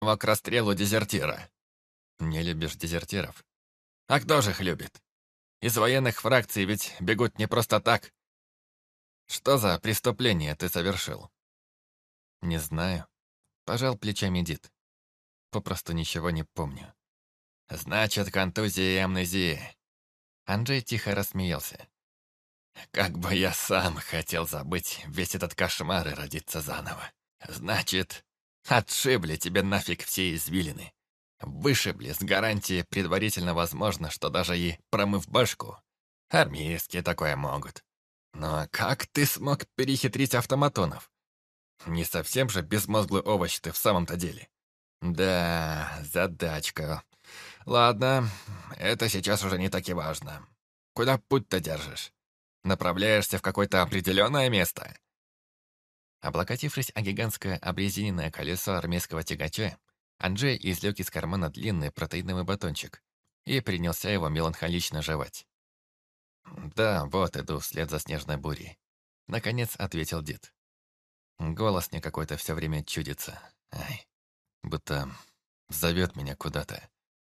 к расстрелу дезертира. Не любишь дезертиров? А кто же их любит? Из военных фракций ведь бегут не просто так. Что за преступление ты совершил? Не знаю. Пожал плечами Дид. Попросту ничего не помню. Значит, контузия и амнезия. Анджей тихо рассмеялся. Как бы я сам хотел забыть весь этот кошмар и родиться заново. Значит, отшибли тебе нафиг все извилины. Вышибли с гарантией предварительно возможно, что даже и промыв башку. Армейские такое могут. Но как ты смог перехитрить автоматонов? Не совсем же безмозглый овощ ты в самом-то деле. Да, задачка. Ладно, это сейчас уже не так и важно. Куда путь-то держишь? Направляешься в какое-то определенное место? Облокотившись о гигантское обрезиненное колесо армейского тягача, Анджей извлек из кармана длинный протеиновый батончик и принялся его меланхолично жевать. «Да, вот иду вслед за снежной бурей», — наконец ответил дед. Голос мне какой-то все время чудится. Ай, будто зовет меня куда-то.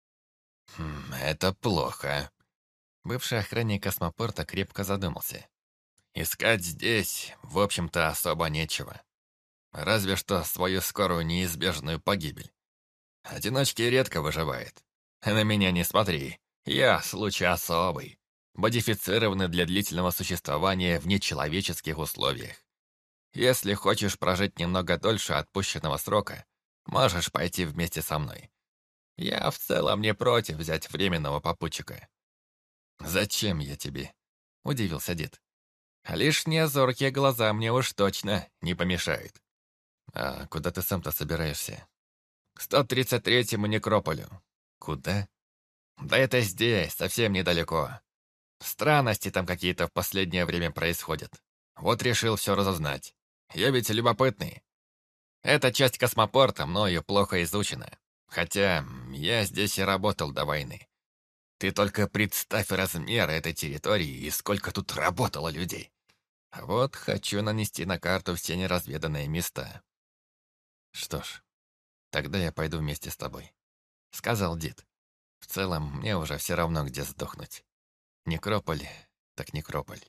Это плохо. Бывший охранник космопорта крепко задумался. Искать здесь, в общем-то, особо нечего. Разве что свою скорую неизбежную погибель. Одиночки редко выживает. На меня не смотри. Я случай особый. Модифицированный для длительного существования в нечеловеческих условиях. Если хочешь прожить немного дольше отпущенного срока, можешь пойти вместе со мной. Я в целом не против взять временного попутчика. «Зачем я тебе?» — удивился дед. «Лишние зоркие глаза мне уж точно не помешают». «А куда ты сам-то собираешься?» «К 133-му некрополю». «Куда?» «Да это здесь, совсем недалеко. Странности там какие-то в последнее время происходят. Вот решил все разузнать. Я ведь любопытный. Эта часть космопорта мною плохо изучена. Хотя я здесь и работал до войны. Ты только представь размеры этой территории и сколько тут работало людей. Вот хочу нанести на карту все неразведанные места». «Что ж, тогда я пойду вместе с тобой», — сказал дед. «В целом, мне уже все равно, где сдохнуть. Некрополь, так некрополь».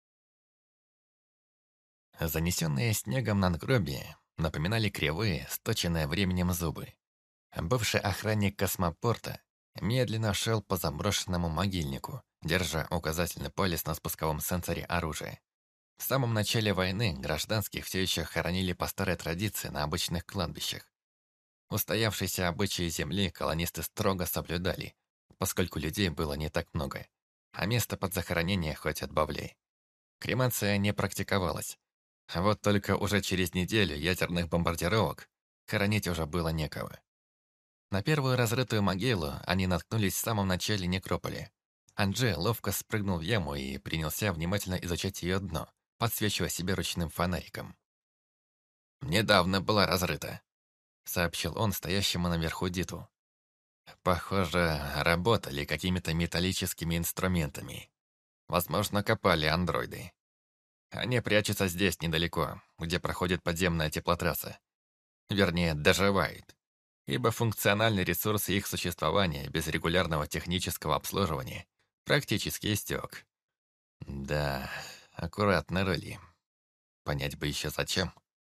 Занесенные снегом надгробия напоминали кривые, сточенные временем зубы. Бывший охранник космопорта медленно шел по заброшенному могильнику, держа указательный палец на спусковом сенсоре оружия. В самом начале войны гражданских все еще хоронили по старой традиции на обычных кладбищах. Устоявшиеся обычаи земли колонисты строго соблюдали, поскольку людей было не так много, а место под захоронение хоть отбавляй. Кремация не практиковалась. А вот только уже через неделю ядерных бомбардировок хоронить уже было некого. На первую разрытую могилу они наткнулись в самом начале некрополя. Анджей ловко спрыгнул в яму и принялся внимательно изучать ее дно, подсвечивая себе ручным фонариком. «Недавно была разрыта», — сообщил он стоящему наверху Диту. «Похоже, работали какими-то металлическими инструментами. Возможно, копали андроиды. Они прячутся здесь недалеко, где проходит подземная теплотрасса. Вернее, доживают, ибо функциональный ресурс их существования без регулярного технического обслуживания практически истек. Да, аккуратно рыли. Понять бы еще зачем.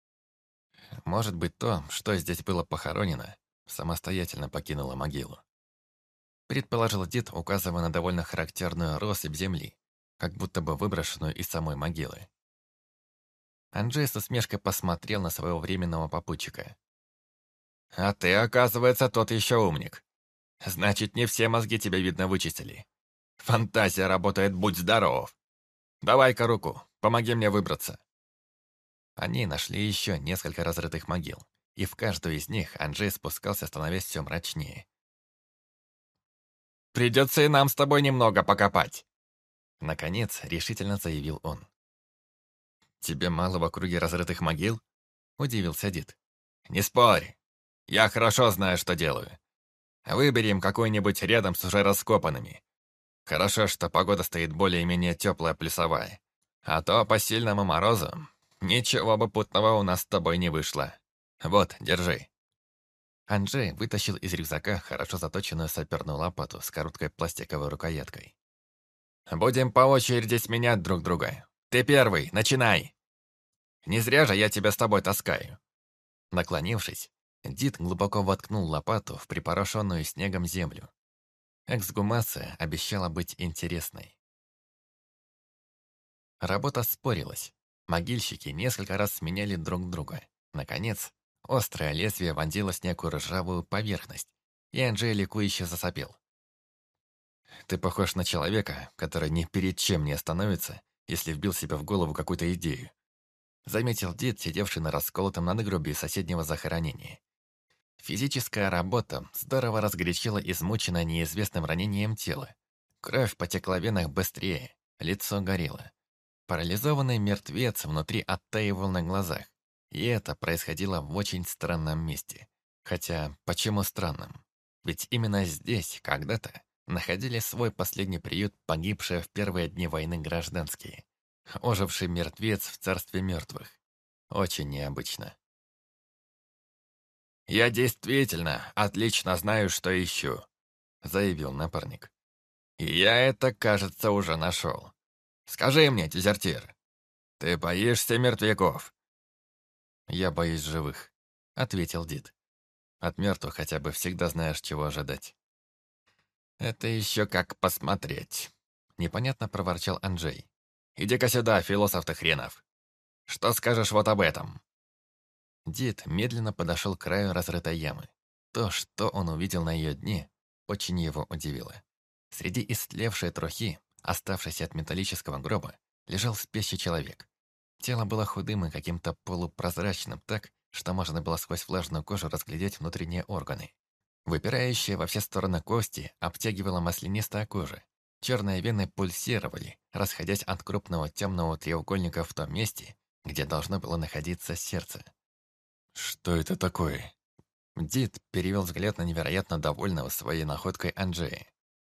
Может быть, то, что здесь было похоронено, самостоятельно покинуло могилу. Предположил дед, указывая на довольно характерную россыпь земли, как будто бы выброшенную из самой могилы. Анджей с усмешкой посмотрел на своего временного попутчика. «А ты, оказывается, тот еще умник. Значит, не все мозги тебя, видно, вычистили. Фантазия работает, будь здоров. Давай-ка руку, помоги мне выбраться». Они нашли еще несколько разрытых могил, и в каждую из них Анджей спускался, становясь все мрачнее. «Придется и нам с тобой немного покопать», — наконец решительно заявил он. «Тебе мало в округе разрытых могил?» — удивился дед. «Не спорь. Я хорошо знаю, что делаю. Выберем какой-нибудь рядом с уже раскопанными. Хорошо, что погода стоит более-менее теплая плюсовая. А то по сильному морозу ничего бы путного у нас с тобой не вышло. Вот, держи». Анджей вытащил из рюкзака хорошо заточенную саперную лопату с короткой пластиковой рукояткой. «Будем по очереди сменять друг друга. Ты первый, начинай! Не зря же я тебя с тобой таскаю!» Наклонившись, Дид глубоко воткнул лопату в припорошенную снегом землю. Эксгумация обещала быть интересной. Работа спорилась. Могильщики несколько раз сменяли друг друга. Наконец, острое лезвие вонзилось в некую ржавую поверхность, и Анджей ликующе засопел. «Ты похож на человека, который ни перед чем не остановится, если вбил себе в голову какую-то идею», заметил дед, сидевший на расколотом надгробии соседнего захоронения. Физическая работа здорово разгорячила измученное неизвестным ранением тело. Кровь потекла в венах быстрее, лицо горело. Парализованный мертвец внутри оттаивал на глазах. И это происходило в очень странном месте. Хотя, почему странном? Ведь именно здесь, когда-то, находили свой последний приют погибшие в первые дни войны гражданские. Оживший мертвец в царстве мертвых. Очень необычно. «Я действительно отлично знаю, что ищу», — заявил напарник. «И я это, кажется, уже нашел. Скажи мне, дезертир, ты боишься мертвяков?» «Я боюсь живых», — ответил Дид. «От мертвых хотя бы всегда знаешь, чего ожидать». «Это еще как посмотреть», — непонятно проворчал Анджей. «Иди-ка сюда, философ ты хренов. Что скажешь вот об этом?» Дид медленно подошел к краю разрытой ямы. То, что он увидел на ее дне, очень его удивило. Среди истлевшей трухи, оставшейся от металлического гроба, лежал спящий человек. Тело было худым и каким-то полупрозрачным так, что можно было сквозь влажную кожу разглядеть внутренние органы. Выпирающие во все стороны кости обтягивала маслянистая кожа. Черные вены пульсировали, расходясь от крупного темного треугольника в том месте, где должно было находиться сердце. «Что это такое?» Дид перевел взгляд на невероятно довольного своей находкой Анджея.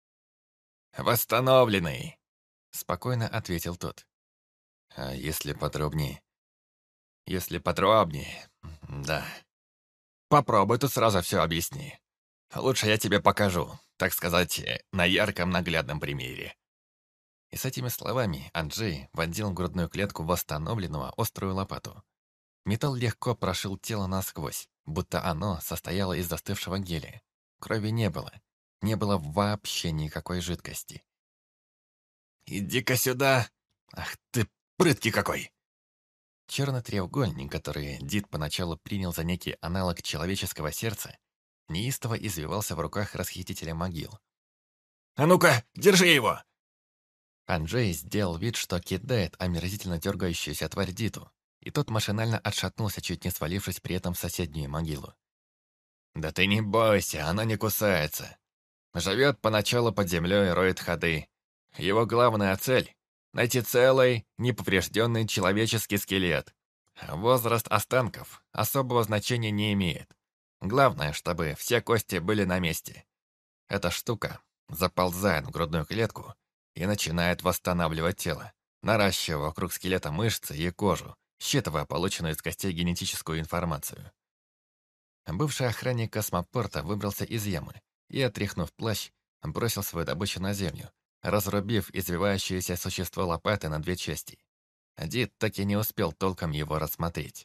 «Восстановленный!» — спокойно ответил тот. «А если подробнее?» «Если подробнее, да. Попробуй тут сразу все объясни. Лучше я тебе покажу, так сказать, на ярком наглядном примере». И с этими словами Анджей вонзил в грудную клетку восстановленного острую лопату. Металл легко прошил тело насквозь, будто оно состояло из застывшего геля. Крови не было. Не было вообще никакой жидкости. «Иди-ка сюда! Ах ты, прыткий какой!» Черный треугольник, который Дид поначалу принял за некий аналог человеческого сердца, неистово извивался в руках расхитителя могил. «А ну-ка, держи его!» Анджей сделал вид, что кидает омерзительно дергающуюся тварь Диду, и тот машинально отшатнулся, чуть не свалившись при этом в соседнюю могилу. «Да ты не бойся, она не кусается. Живет поначалу под землей и роет ходы. Его главная цель — найти целый, неповрежденный человеческий скелет. Возраст останков особого значения не имеет. Главное, чтобы все кости были на месте. Эта штука заползает в грудную клетку и начинает восстанавливать тело, наращивая вокруг скелета мышцы и кожу, считывая полученную из костей генетическую информацию. Бывший охранник космопорта выбрался из ямы и, отряхнув плащ, бросил свою добычу на землю, разрубив извивающееся существо лопатой на две части. Дид так и не успел толком его рассмотреть.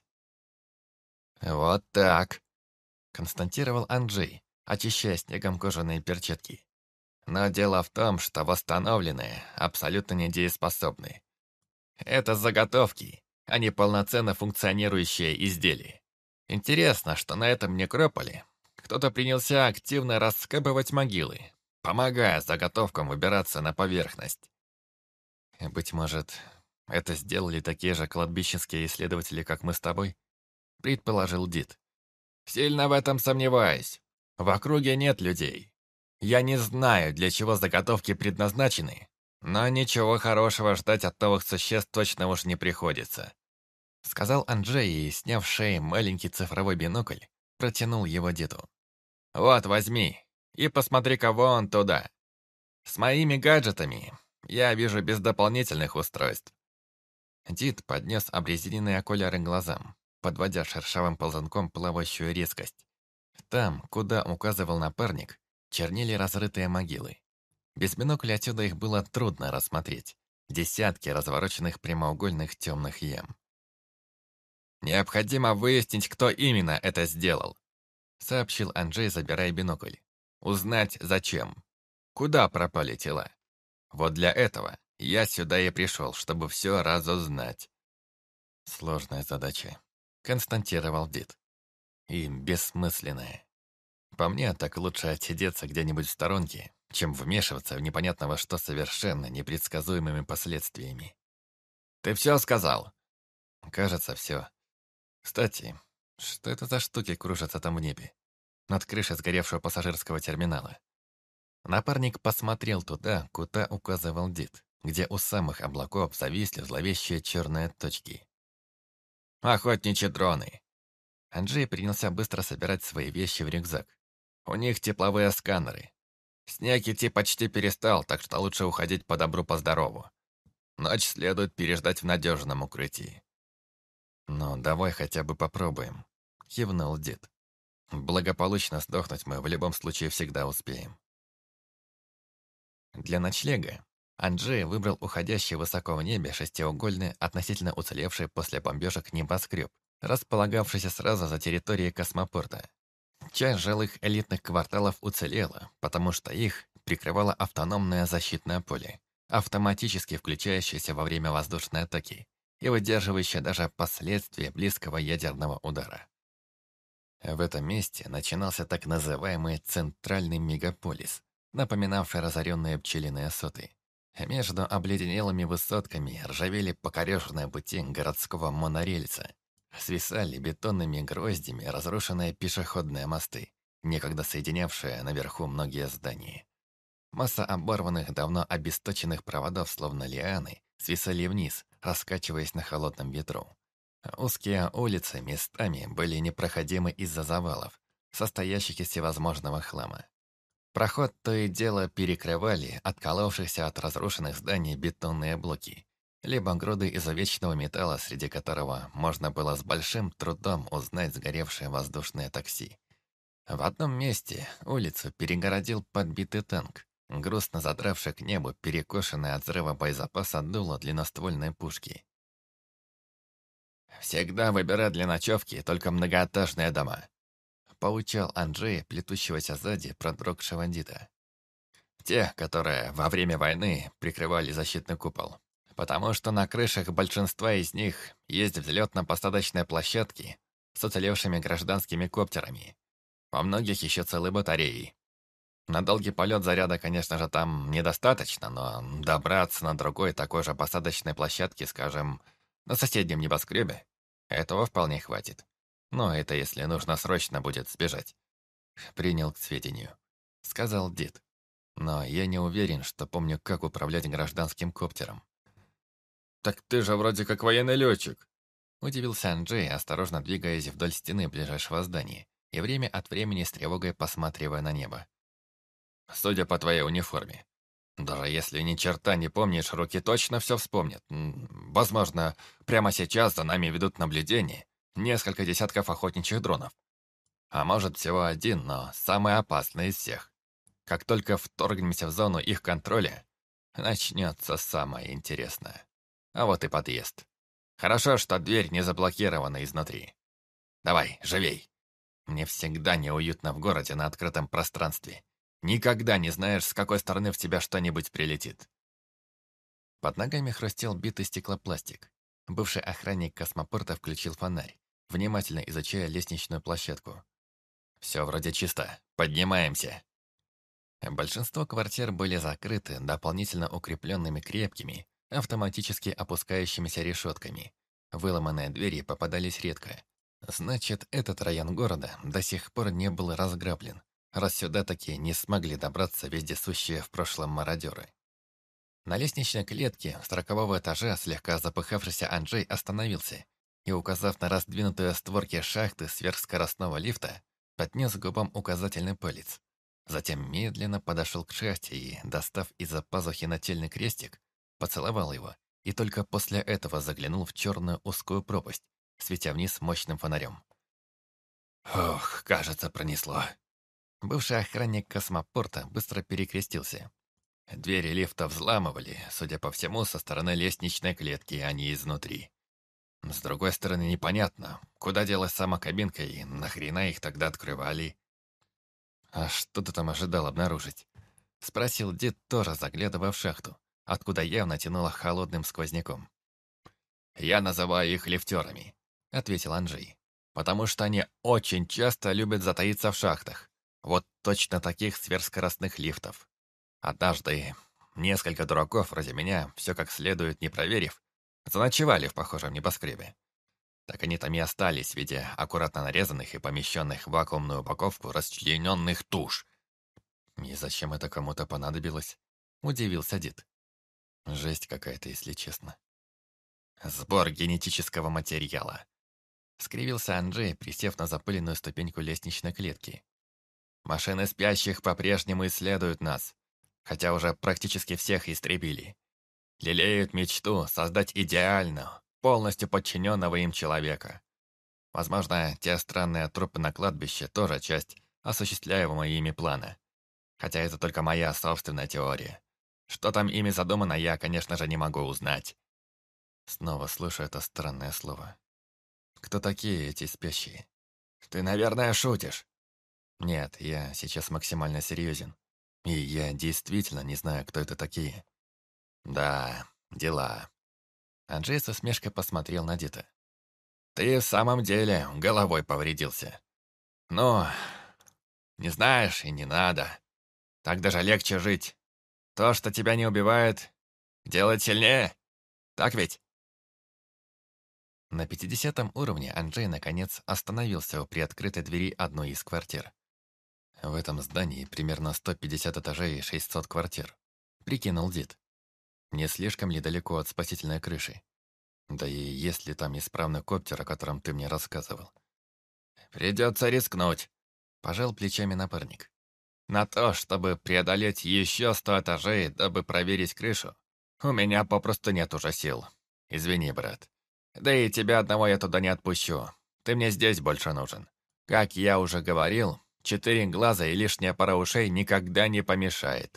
«Вот так», — констатировал Анджей, очищая снегом кожаные перчатки. «Но дело в том, что восстановленные абсолютно недееспособны. Это заготовки, а не полноценно функционирующие изделия. Интересно, что на этом некрополе кто-то принялся активно раскапывать могилы, помогая заготовкам выбираться на поверхность. Быть может, это сделали такие же кладбищенские исследователи, как мы с тобой? Предположил Дид. Сильно в этом сомневаюсь. В округе нет людей. Я не знаю, для чего заготовки предназначены, но ничего хорошего ждать от новых существ точно уж не приходится. Сказал Анджей и, сняв с шеи маленький цифровой бинокль, протянул его деду. «Вот, возьми, и посмотри-ка вон туда. С моими гаджетами я вижу без дополнительных устройств». Дид поднес обрезиненные окуляры глазам, подводя шершавым ползунком плавающую резкость. Там, куда указывал напарник, чернели разрытые могилы. Без бинокля отсюда их было трудно рассмотреть. Десятки развороченных прямоугольных темных ям. «Необходимо выяснить, кто именно это сделал», сообщил Анджей, забирая бинокль. «Узнать, зачем. Куда пропали тела. Вот для этого я сюда и пришел, чтобы все разузнать». «Сложная задача», констатировал Дид. «И бессмысленная. По мне, так лучше отсидеться где-нибудь в сторонке, чем вмешиваться в непонятно во что совершенно непредсказуемыми последствиями». «Ты все сказал?» «Кажется, все. Кстати, что это за штуки кружатся там в небе? Над крышей сгоревшего пассажирского терминала». Напарник посмотрел туда, куда указывал Дид, где у самых облаков зависли зловещие черные точки. «Охотничьи дроны!» Анджей принялся быстро собирать свои вещи в рюкзак. «У них тепловые сканеры. Снег идти почти перестал, так что лучше уходить по добру, по здорову. Ночь следует переждать в надежном укрытии». «Ну, давай хотя бы попробуем», — кивнул Дид. «Благополучно сдохнуть мы в любом случае всегда успеем». Для ночлега Анджей выбрал уходящий высоко в небе шестиугольный, относительно уцелевший после бомбежек небоскреб, располагавшийся сразу за территорией космопорта. Часть жилых элитных кварталов уцелела, потому что их прикрывало автономное защитное поле, автоматически включающееся во время воздушной атаки и выдерживающее даже последствия близкого ядерного удара. В этом месте начинался так называемый «центральный мегаполис», напоминавший разоренные пчелиные соты. Между обледенелыми высотками ржавели покореженные пути городского монорельса. Свисали бетонными гроздями разрушенные пешеходные мосты, некогда соединявшие наверху многие здания. Масса оборванных, давно обесточенных проводов, словно лианы, свисали вниз, раскачиваясь на холодном ветру. Узкие улицы местами были непроходимы из-за завалов, состоящих из всевозможного хлама. Проход то и дело перекрывали отколовшихся от разрушенных зданий бетонные блоки, либо груды изувеченного металла, среди которого можно было с большим трудом узнать сгоревшее воздушное такси. В одном месте улицу перегородил подбитый танк, грустно задравший к небу перекошенное от взрыва боезапаса дуло длинноствольной пушки. «Всегда выбирай для ночевки только многоэтажные дома», поучал Анджей, плетущегося сзади продрогшего Дита. «Те, которые во время войны прикрывали защитный купол. Потому что на крышах большинства из них есть взлетно-посадочные площадки с уцелевшими гражданскими коптерами. Во многих еще целые батареи. На долгий полет заряда, конечно же, там недостаточно, но добраться на другой такой же посадочной площадке, скажем, на соседнем небоскребе, этого вполне хватит. Но это если нужно срочно будет сбежать. Принял к сведению. Сказал Дид. Но я не уверен, что помню, как управлять гражданским коптером. «Так ты же вроде как военный летчик!» Удивился Анджей, осторожно двигаясь вдоль стены ближайшего здания и время от времени с тревогой посматривая на небо. «Судя по твоей униформе, даже если ни черта не помнишь, руки точно все вспомнят. Возможно, прямо сейчас за нами ведут наблюдение несколько десятков охотничьих дронов. А может, всего один, но самый опасный из всех. Как только вторгнемся в зону их контроля, начнется самое интересное. А вот и подъезд. Хорошо, что дверь не заблокирована изнутри. Давай, живей. Мне всегда неуютно в городе на открытом пространстве. Никогда не знаешь, с какой стороны в тебя что-нибудь прилетит. Под ногами хрустел битый стеклопластик. Бывший охранник космопорта включил фонарь, внимательно изучая лестничную площадку. Все вроде чисто. Поднимаемся. Большинство квартир были закрыты дополнительно укрепленными крепкими, автоматически опускающимися решетками. Выломанные двери попадались редко. Значит, этот район города до сих пор не был разграблен, раз сюда таки не смогли добраться вездесущие в прошлом мародеры. На лестничной клетке с 40-го этажа слегка запыхавшийся Анджей остановился и, указав на раздвинутые створки шахты сверхскоростного лифта, поднес к губам указательный палец. Затем медленно подошел к шахте и, достав из-за пазухи нательный крестик, поцеловал его и только после этого заглянул в черную узкую пропасть, светя вниз мощным фонарем. Ох, кажется, пронесло. Бывший охранник космопорта быстро перекрестился. Двери лифта взламывали, судя по всему, со стороны лестничной клетки, а не изнутри. С другой стороны, непонятно, куда делась сама кабинка и нахрена их тогда открывали. «А что ты там ожидал обнаружить?» — спросил дед, тоже заглядывая в шахту, откуда явно тянуло холодным сквозняком. «Я называю их лифтерами», — ответил Анджей, «потому что они очень часто любят затаиться в шахтах. Вот точно таких сверхскоростных лифтов. Однажды несколько дураков вроде меня, все как следует не проверив, заночевали в похожем небоскребе. Так они там и остались в виде аккуратно нарезанных и помещенных в вакуумную упаковку расчлененных туш. И зачем это кому-то понадобилось? Удивился дед. Жесть какая-то, если честно. Сбор генетического материала. Скривился Анджей, присев на запыленную ступеньку лестничной клетки. Машины спящих по-прежнему исследуют нас, хотя уже практически всех истребили. Лелеют мечту создать идеальную, полностью подчиненного им человека. Возможно, те странные трупы на кладбище тоже часть осуществляемого ими плана. Хотя это только моя собственная теория. Что там ими задумано, я, конечно же, не могу узнать. Снова слышу это странное слово. Кто такие эти спящие? Ты, наверное, шутишь. Нет, я сейчас максимально серьезен. И я действительно не знаю, кто это такие. Да, дела. Анджей с усмешкой посмотрел на Дита. Ты в самом деле головой повредился. Но не знаешь и не надо. Так даже легче жить. То, что тебя не убивает, делает сильнее. Так ведь? На 50-м уровне Анджей наконец остановился у приоткрытой двери одной из квартир. В этом здании примерно 150 этажей и 600 квартир. Прикинул Дид. Не слишком ли далеко от спасительной крыши? Да и есть ли там исправный коптер, о котором ты мне рассказывал? Придется рискнуть, пожал плечами напарник. На то, чтобы преодолеть еще 100 этажей, дабы проверить крышу, у меня попросту нет уже сил. Извини, брат. Да и тебя одного я туда не отпущу. Ты мне здесь больше нужен. Как я уже говорил, 4 глаза и лишняя пара ушей никогда не помешает.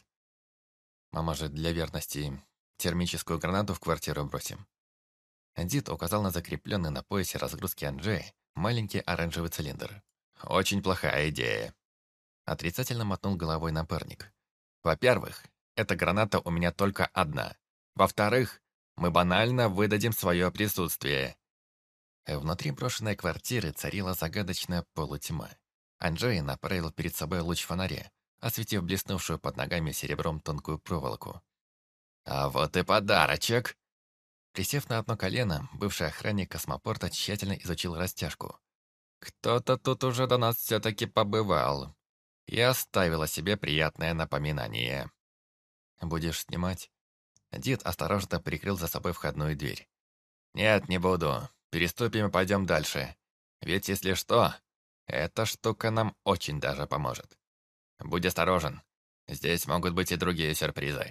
А может, для верности термическую гранату в квартиру бросим? Дид указал на закрепленный на поясе разгрузки Анджея маленький оранжевый цилиндр. «Очень плохая идея», — отрицательно мотнул головой напарник. «Во-первых, эта граната у меня только одна. Во-вторых, мы банально выдадим свое присутствие». Внутри брошенной квартиры царила загадочная полутьма. Анджей направил перед собой луч фонаря, осветив блеснувшую под ногами серебром тонкую проволоку. «А вот и подарочек!» Присев на одно колено, бывший охранник космопорта тщательно изучил растяжку. «Кто-то тут уже до нас все-таки побывал. И оставил о себе приятное напоминание». «Будешь снимать?» Дид осторожно прикрыл за собой входную дверь. «Нет, не буду. Переступим и пойдем дальше. Ведь если что, эта штука нам очень даже поможет. Будь осторожен. Здесь могут быть и другие сюрпризы».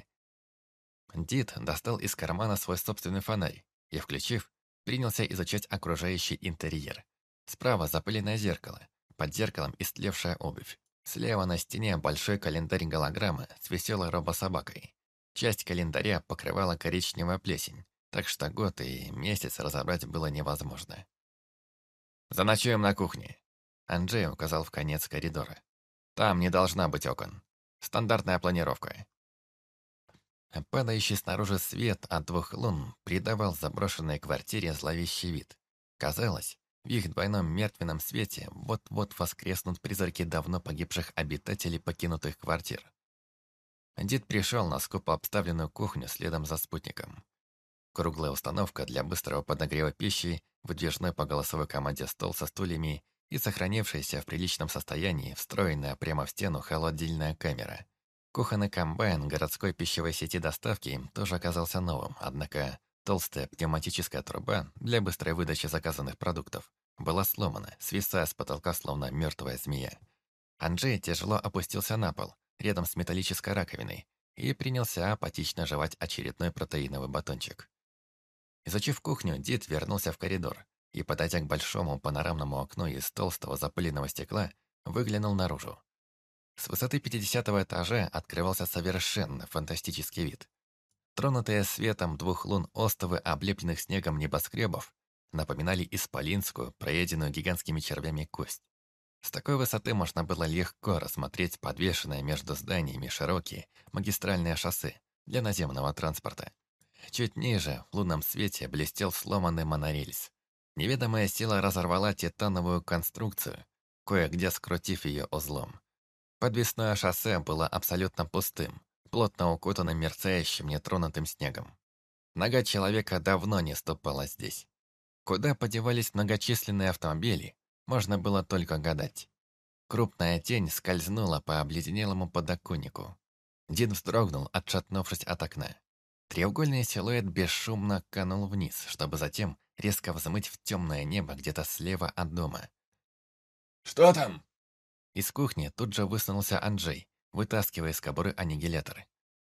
Дид достал из кармана свой собственный фонарь и, включив, принялся изучать окружающий интерьер. Справа запыленное зеркало, под зеркалом истлевшая обувь. Слева на стене большой календарь-голограмма с веселой робособакой. Часть календаря покрывала коричневая плесень, так что год и месяц разобрать было невозможно. «Заночуем на кухне», — Анджей указал в конец коридора. «Там не должна быть окон. Стандартная планировка». Падающий снаружи свет от 2 лун придавал заброшенной квартире зловещий вид. Казалось, в их двойном мертвенном свете вот-вот воскреснут призраки давно погибших обитателей покинутых квартир. Дид пришел на скупо обставленную кухню следом за спутником. Круглая установка для быстрого подогрева пищи, выдвижной по голосовой команде стол со стульями и сохранившаяся в приличном состоянии встроенная прямо в стену холодильная камера. Кухонный комбайн городской пищевой сети доставки тоже оказался новым, однако толстая пневматическая труба для быстрой выдачи заказанных продуктов была сломана, свисая с потолка словно мертвая змея. Анджей тяжело опустился на пол, рядом с металлической раковиной, и принялся апатично жевать очередной протеиновый батончик. Изучив кухню, Дид вернулся в коридор и, подойдя к большому панорамному окну из толстого запыленного стекла, выглянул наружу. С высоты 50-го этажа открывался совершенно фантастический вид. Тронутые светом 2 лун остовы облепленных снегом небоскребов напоминали исполинскую, проеденную гигантскими червями кость. С такой высоты можно было легко рассмотреть подвешенное между зданиями широкие магистральные шоссе для наземного транспорта. Чуть ниже, в лунном свете, блестел сломанный монорельс. Неведомая сила разорвала титановую конструкцию, кое-где скрутив ее узлом. Подвесное шоссе было абсолютно пустым, плотно укутанным мерцающим нетронутым снегом. Нога человека давно не ступала здесь. Куда подевались многочисленные автомобили, можно было только гадать. Крупная тень скользнула по обледенелому подоконнику. Дин вздрогнул, отшатнувшись от окна. Треугольный силуэт бесшумно канул вниз, чтобы затем резко взмыть в темное небо где-то слева от дома. «Что там?» Из кухни тут же высунулся Анджей, вытаскивая из кобуры аннигиляторы.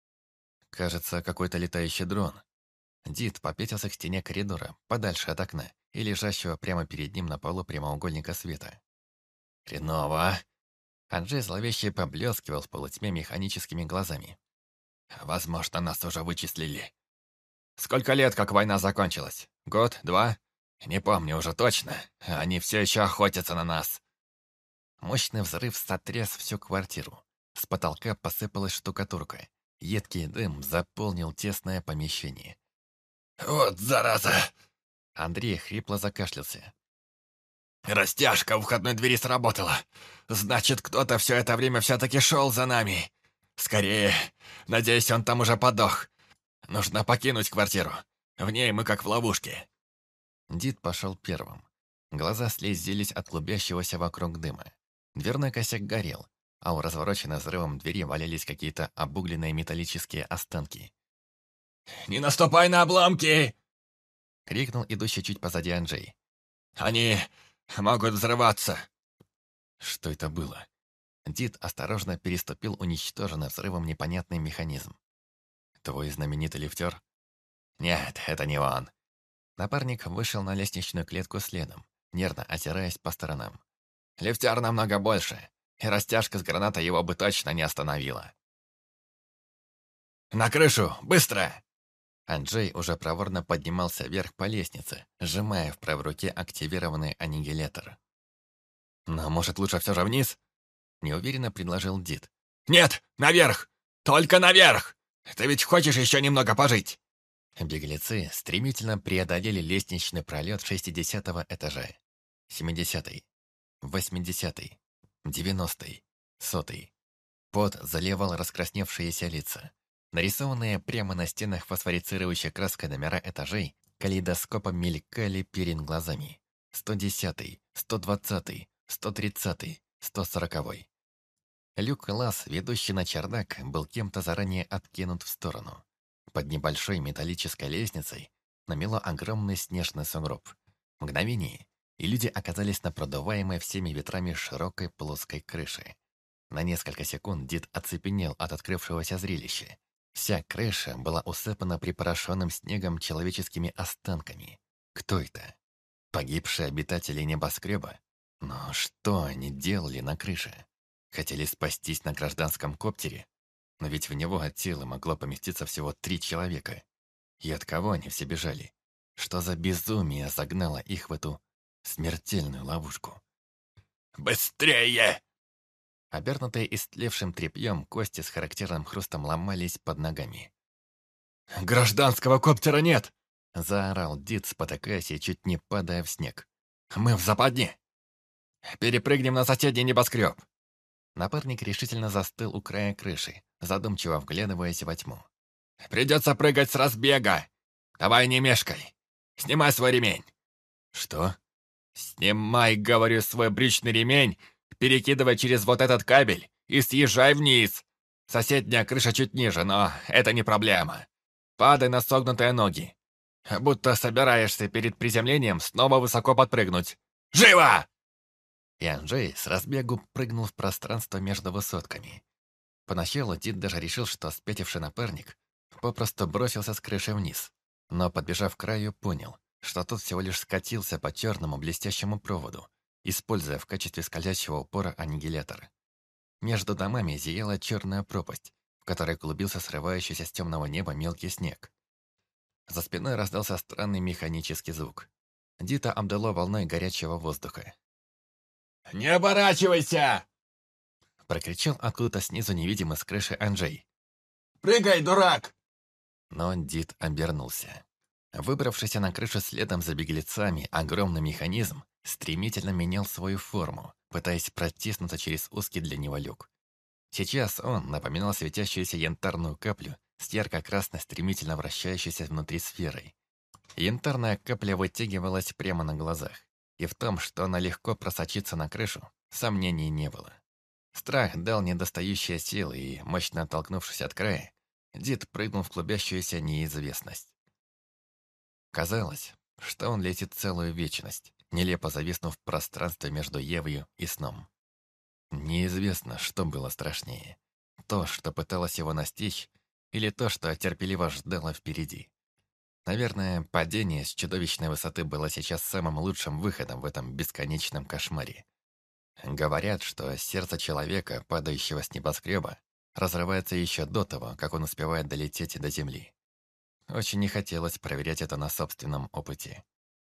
Кажется, какой-то летающий дрон. Дид попятился к стене коридора, подальше от окна и лежащего прямо перед ним на полу прямоугольника света. «Хреново, а?» Анджей зловеще поблескивал в полутьме механическими глазами. «Возможно, нас уже вычислили. Сколько лет, как война закончилась? Год? 2? Не помню уже точно. Они все еще охотятся на нас». Мощный взрыв сотряс всю квартиру. С потолка посыпалась штукатурка. Едкий дым заполнил тесное помещение. «Вот зараза!» Андрей хрипло закашлялся. «Растяжка у входной двери сработала. Значит, кто-то все это время все-таки шел за нами. Скорее. Надеюсь, он там уже подох. Нужно покинуть квартиру. В ней мы как в ловушке». Дид пошел первым. Глаза слезились от клубящегося вокруг дыма. Дверной косяк горел, а у развороченной взрывом двери валялись какие-то обугленные металлические останки. «Не наступай на обломки!» — крикнул идущий чуть позади Анджей. «Они могут взрываться!» Что это было? Дид осторожно переступил уничтоженный взрывом непонятный механизм. «Твой знаменитый лифтер?» «Нет, это не он». Напарник вышел на лестничную клетку следом, нервно озираясь по сторонам. «Лифтер намного больше, и растяжка с гранатой его бы точно не остановила». «На крышу! Быстро!» Анджей уже проворно поднимался вверх по лестнице, сжимая в правой руке активированный аннигилятор. «Но, может, лучше все же вниз?» — неуверенно предложил Дид. «Нет, наверх! Только наверх! Ты ведь хочешь еще немного пожить?» Беглецы стремительно преодолели лестничный пролет 60-го этажа. 70-й, 80-й, 90-й, 100-й. Пот заливал раскрасневшиеся лица. Нарисованные прямо на стенах фосфорицирующей краской номера этажей калейдоскопом мелькали перед глазами. 110-й, 120-й, 130-й, 140-й. Люк-лаз, ведущий на чердак, был кем-то заранее откинут в сторону. Под небольшой металлической лестницей намело огромный снежный сугроб. Мгновение, и люди оказались на продуваемой всеми ветрами широкой плоской крыше. На несколько секунд Дид оцепенел от открывшегося зрелища. Вся крыша была усыпана припорошенным снегом человеческими останками. Кто это? Погибшие обитатели небоскреба? Но что они делали на крыше? Хотели спастись на гражданском коптере? Но ведь в него от силы могло поместиться всего 3 человека. И от кого они все бежали? Что за безумие загнало их в эту смертельную ловушку? «Быстрее!» Обернутые истлевшим тряпьем, кости с характерным хрустом ломались под ногами. «Гражданского коптера нет!» — заорал Дид, спотыкаясь и чуть не падая в снег. «Мы в западне! Перепрыгнем на соседний небоскреб!» Напарник решительно застыл у края крыши, задумчиво вглядываясь во тьму. «Придется прыгать с разбега! Давай не мешкай! Снимай свой ремень!» «Что?» «Снимай, говорю, свой брючный ремень, перекидывай через вот этот кабель и съезжай вниз. Соседняя крыша чуть ниже, но это не проблема. Падай на согнутые ноги. Будто собираешься перед приземлением снова высоко подпрыгнуть. Живо!» И Анджей с разбегу прыгнул в пространство между высотками. Поначалу Дид даже решил, что спятивший напарник попросту бросился с крыши вниз, но, подбежав к краю, понял, что тот всего лишь скатился по черному блестящему проводу, используя в качестве скользящего упора аннигилятор. Между домами зияла черная пропасть, в которой клубился срывающийся с темного неба мелкий снег. За спиной раздался странный механический звук. Дита обдало волной горячего воздуха. «Не оборачивайся!» Прокричал откуда-то снизу невидимый с крыши Анджей. «Прыгай, дурак!» Но Дит обернулся. Выбравшийся на крышу следом за беглецами огромный механизм стремительно менял свою форму, пытаясь протиснуться через узкий для него люк. Сейчас он напоминал светящуюся янтарную каплю с ярко-красной стремительно вращающейся внутри сферой. Янтарная капля вытягивалась прямо на глазах, и в том, что она легко просочится на крышу, сомнений не было. Страх дал недостающие силы, и, мощно оттолкнувшись от края, Дид прыгнул в клубящуюся неизвестность. Казалось, что он летит целую вечность, нелепо зависнув в пространстве между Евою и сном. Неизвестно, что было страшнее. То, что пыталось его настичь, или то, что терпеливо ждало впереди. Наверное, падение с чудовищной высоты было сейчас самым лучшим выходом в этом бесконечном кошмаре. Говорят, что сердце человека, падающего с небоскреба, разрывается еще до того, как он успевает долететь до земли. Очень не хотелось проверять это на собственном опыте.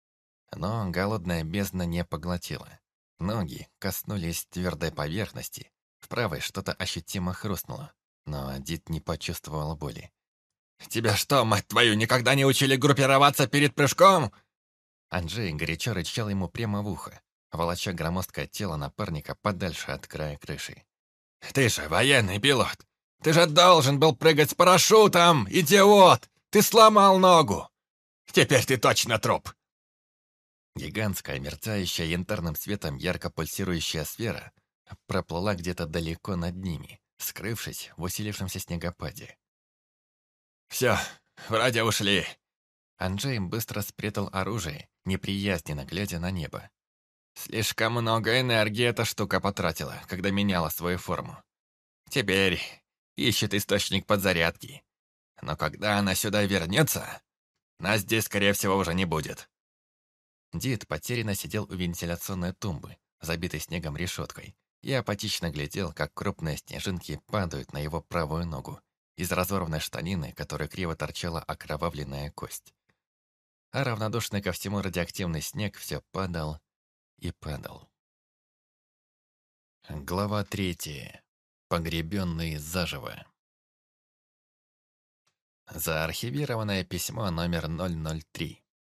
Но голодная бездна не поглотила. Ноги коснулись твердой поверхности, в правой что-то ощутимо хрустнуло, но Дит не почувствовал боли. «Тебя что, мать твою, никогда не учили группироваться перед прыжком?» Анджей горячо рычал ему прямо в ухо, волоча громоздкое тело напарника подальше от края крыши. «Ты же военный пилот! Ты же должен был прыгать с парашютом, идиот! Ты сломал ногу! Теперь ты точно труп!» Гигантская, мерцающая янтарным светом ярко пульсирующая сфера проплыла где-то далеко над ними, скрывшись в усилившемся снегопаде. «Все, вроде ушли!» Анджей быстро спрятал оружие, неприязненно глядя на небо. Слишком много энергии эта штука потратила, когда меняла свою форму. Теперь ищет источник подзарядки. Но когда она сюда вернется, нас здесь, скорее всего, уже не будет. Дид потерянно сидел у вентиляционной тумбы, забитой снегом решеткой, и апатично глядел, как крупные снежинки падают на его правую ногу из разорванной штанины, которой криво торчала окровавленная кость. А равнодушный ко всему радиоактивный снег все падал и падал. Глава 3. Погребенный заживо. Заархивированное письмо номер 003.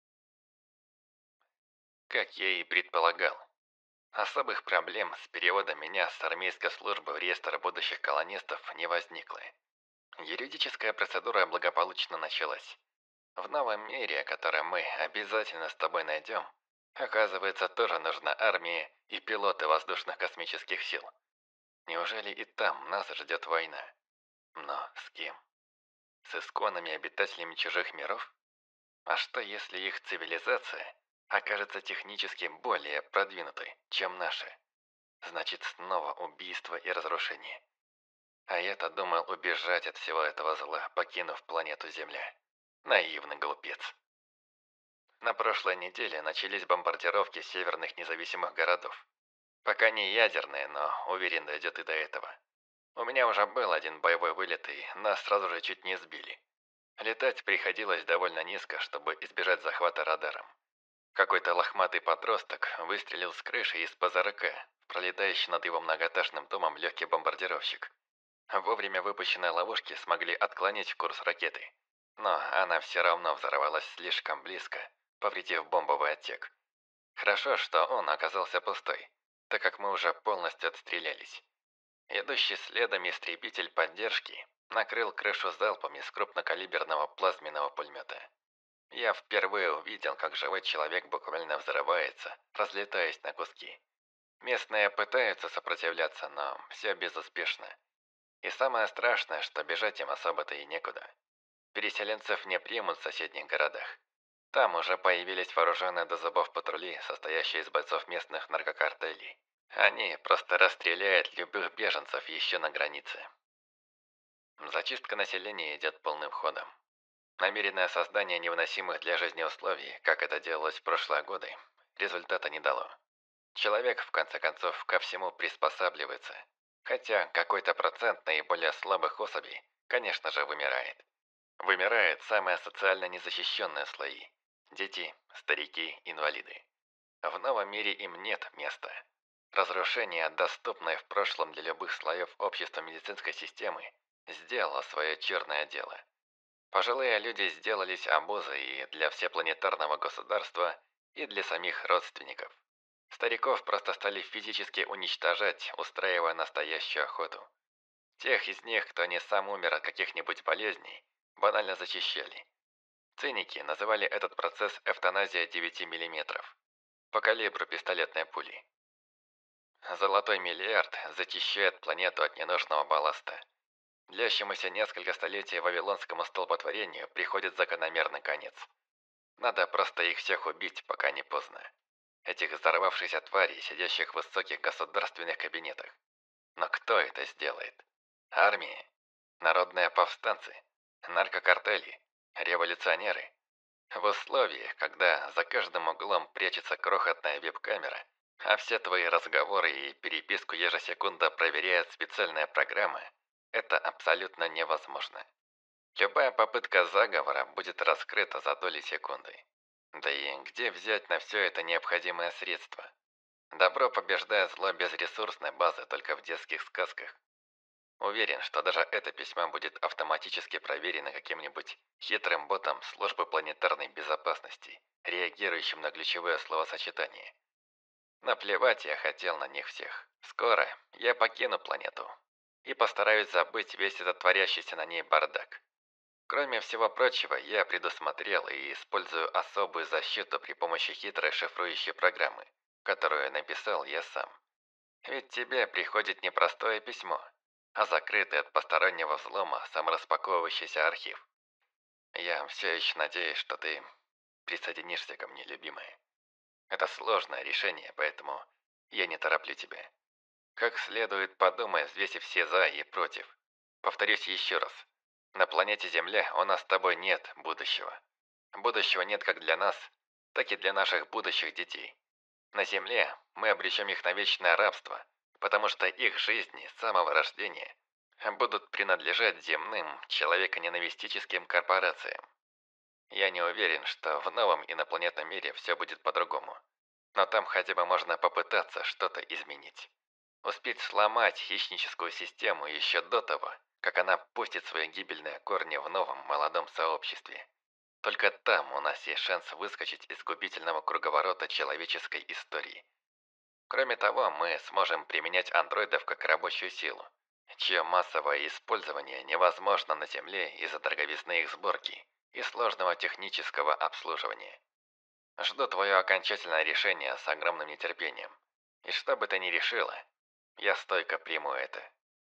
Как я и предполагал, особых проблем с переводом меня с армейской службы в реестр будущих колонистов не возникло. Юридическая процедура благополучно началась. В новом мире, который мы обязательно с тобой найдем, оказывается, тоже нужна армия и пилоты воздушных космических сил. Неужели и там нас ждет война? Но с кем? С исконными обитателями чужих миров? А что, если их цивилизация окажется технически более продвинутой, чем наша? Значит, снова убийство и разрушение. А я-то думал убежать от всего этого зла, покинув планету Земля. Наивный глупец. На прошлой неделе начались бомбардировки северных независимых городов. Пока не ядерные, но уверен, дойдет и до этого. У меня уже был один боевой вылет, и нас сразу же чуть не сбили. Летать приходилось довольно низко, чтобы избежать захвата радаром. Какой-то лохматый подросток выстрелил с крыши из ПЗРК в пролетающий над его многоэтажным домом легкий бомбардировщик. Вовремя выпущенные ловушки смогли отклонить курс ракеты, но она все равно взорвалась слишком близко, повредив бомбовый отсек. Хорошо, что он оказался пустой, так как мы уже полностью отстрелялись. Идущий следом истребитель поддержки накрыл крышу залпами с крупнокалиберного плазменного пулемета. Я впервые увидел, как живой человек буквально взрывается, разлетаясь на куски. Местные пытаются сопротивляться, но все безуспешно. И самое страшное, что бежать им особо-то и некуда. Переселенцев не примут в соседних городах. Там уже появились вооруженные до зубов патрули, состоящие из бойцов местных наркокартелей. Они просто расстреляют любых беженцев еще на границе. Зачистка населения идет полным ходом. Намеренное создание невыносимых для жизни условий, как это делалось в прошлые годы, результата не дало. Человек, в конце концов, ко всему приспосабливается. Хотя какой-то процент наиболее слабых особей, конечно же, вымирает. Вымирают самые социально незащищенные слои. Дети, старики, инвалиды. В новом мире им нет места. Разрушение, доступное в прошлом для любых слоев общества медицинской системы, сделало свое черное дело. Пожилые люди сделались обузой и для всепланетарного государства, и для самих родственников. Стариков просто стали физически уничтожать, устраивая настоящую охоту. Тех из них, кто не сам умер от каких-нибудь болезней, банально зачищали. Циники называли этот процесс эвтаназия 9 миллиметров по калибру пистолетной пули. Золотой миллиард зачищает планету от ненужного балласта. Длящемуся несколько столетий вавилонскому столпотворению приходит закономерный конец. Надо просто их всех убить, пока не поздно. Этих взорвавшихся тварей, сидящих в высоких государственных кабинетах. Но кто это сделает? Армии? Народные повстанцы? Наркокартели? Революционеры? В условиях, когда за каждым углом прячется крохотная веб-камера, а все твои разговоры и переписку ежесекунда проверяет специальная программа, это абсолютно невозможно. Любая попытка заговора будет раскрыта за доли секунды. Да и где взять на все это необходимое средство? Добро побеждает зло без ресурсной базы только в детских сказках. Уверен, что даже это письмо будет автоматически проверено каким-нибудь хитрым ботом службы планетарной безопасности, реагирующим на ключевое словосочетание. Наплевать я хотел на них всех. Скоро я покину планету и постараюсь забыть весь этот творящийся на ней бардак. Кроме всего прочего, я предусмотрел и использую особую защиту при помощи хитрой шифрующей программы, которую написал я сам. Ведь тебе приходит не простое письмо, а закрытый от постороннего взлома самораспаковывающийся архив. Я все еще надеюсь, что ты присоединишься ко мне, любимая. Это сложное решение, поэтому я не тороплю тебя. Как следует подумай, взвесив все «за» и «против». Повторюсь еще раз. На планете Земля у нас с тобой нет будущего. Будущего нет как для нас, так и для наших будущих детей. На Земле мы обречем их на вечное рабство, потому что их жизни с самого рождения будут принадлежать земным, человеконенавистическим корпорациям. Я не уверен, что в новом инопланетном мире все будет по-другому. Но там хотя бы можно попытаться что-то изменить. Успеть сломать хищническую систему еще до того, как она пустит свои гибельные корни в новом молодом сообществе. Только там у нас есть шанс выскочить из губительного круговорота человеческой истории. Кроме того, мы сможем применять андроидов как рабочую силу, чье массовое использование невозможно на Земле из-за дороговизны их сборки и сложного технического обслуживания. Жду твое окончательное решение с огромным нетерпением. И что бы ты ни решила, я стойко приму это.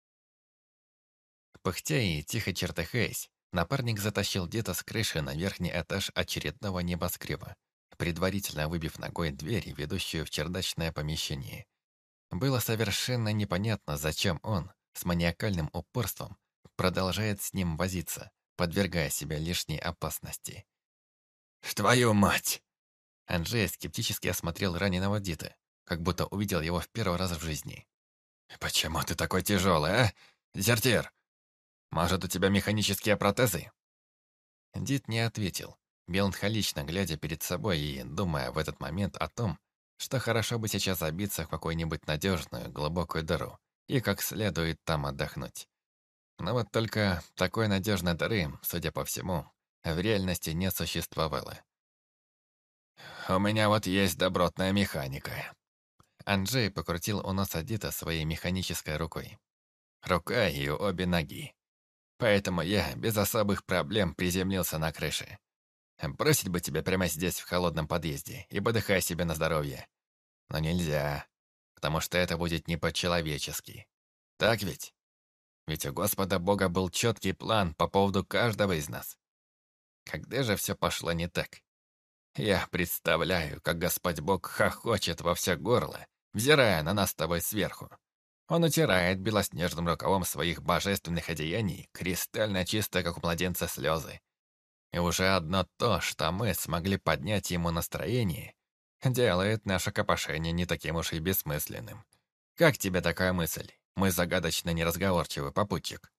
Пыхтя и тихо чертыхаясь, напарник затащил деда с крыши на верхний этаж очередного небоскреба, предварительно выбив ногой дверь, ведущую в чердачное помещение. Было совершенно непонятно, зачем он, с маниакальным упорством, продолжает с ним возиться, подвергая себя лишней опасности. «Твою мать!» Анджей скептически осмотрел раненого Дита, как будто увидел его в первый раз в жизни. «Почему ты такой тяжелый, а? Дезертир! Может, у тебя механические протезы?» Дит не ответил, меланхолично глядя перед собой и думая в этот момент о том, что хорошо бы сейчас забиться в какую-нибудь надежную, глубокую дыру и как следует там отдохнуть. Но вот только такой надежной дыры, судя по всему, в реальности не существовало. «У меня вот есть добротная механика». Анджей покрутил у носа Дита своей механической рукой. Рука и обе ноги. Поэтому я без особых проблем приземлился на крыше. Бросить бы тебя прямо здесь, в холодном подъезде, и подыхай себе на здоровье. Но нельзя, потому что это будет не по-человечески. Так ведь? Ведь у Господа Бога был четкий план по поводу каждого из нас. Когда же все пошло не так? Я представляю, как Господь Бог хохочет во все горло, взирая на нас с тобой сверху. Он утирает белоснежным рукавом своих божественных одеяний кристально чисто, как у младенца, слезы. И уже одно то, что мы смогли поднять ему настроение, делает наше копошение не таким уж и бессмысленным. Как тебе такая мысль, мой загадочно неразговорчивый попутчик?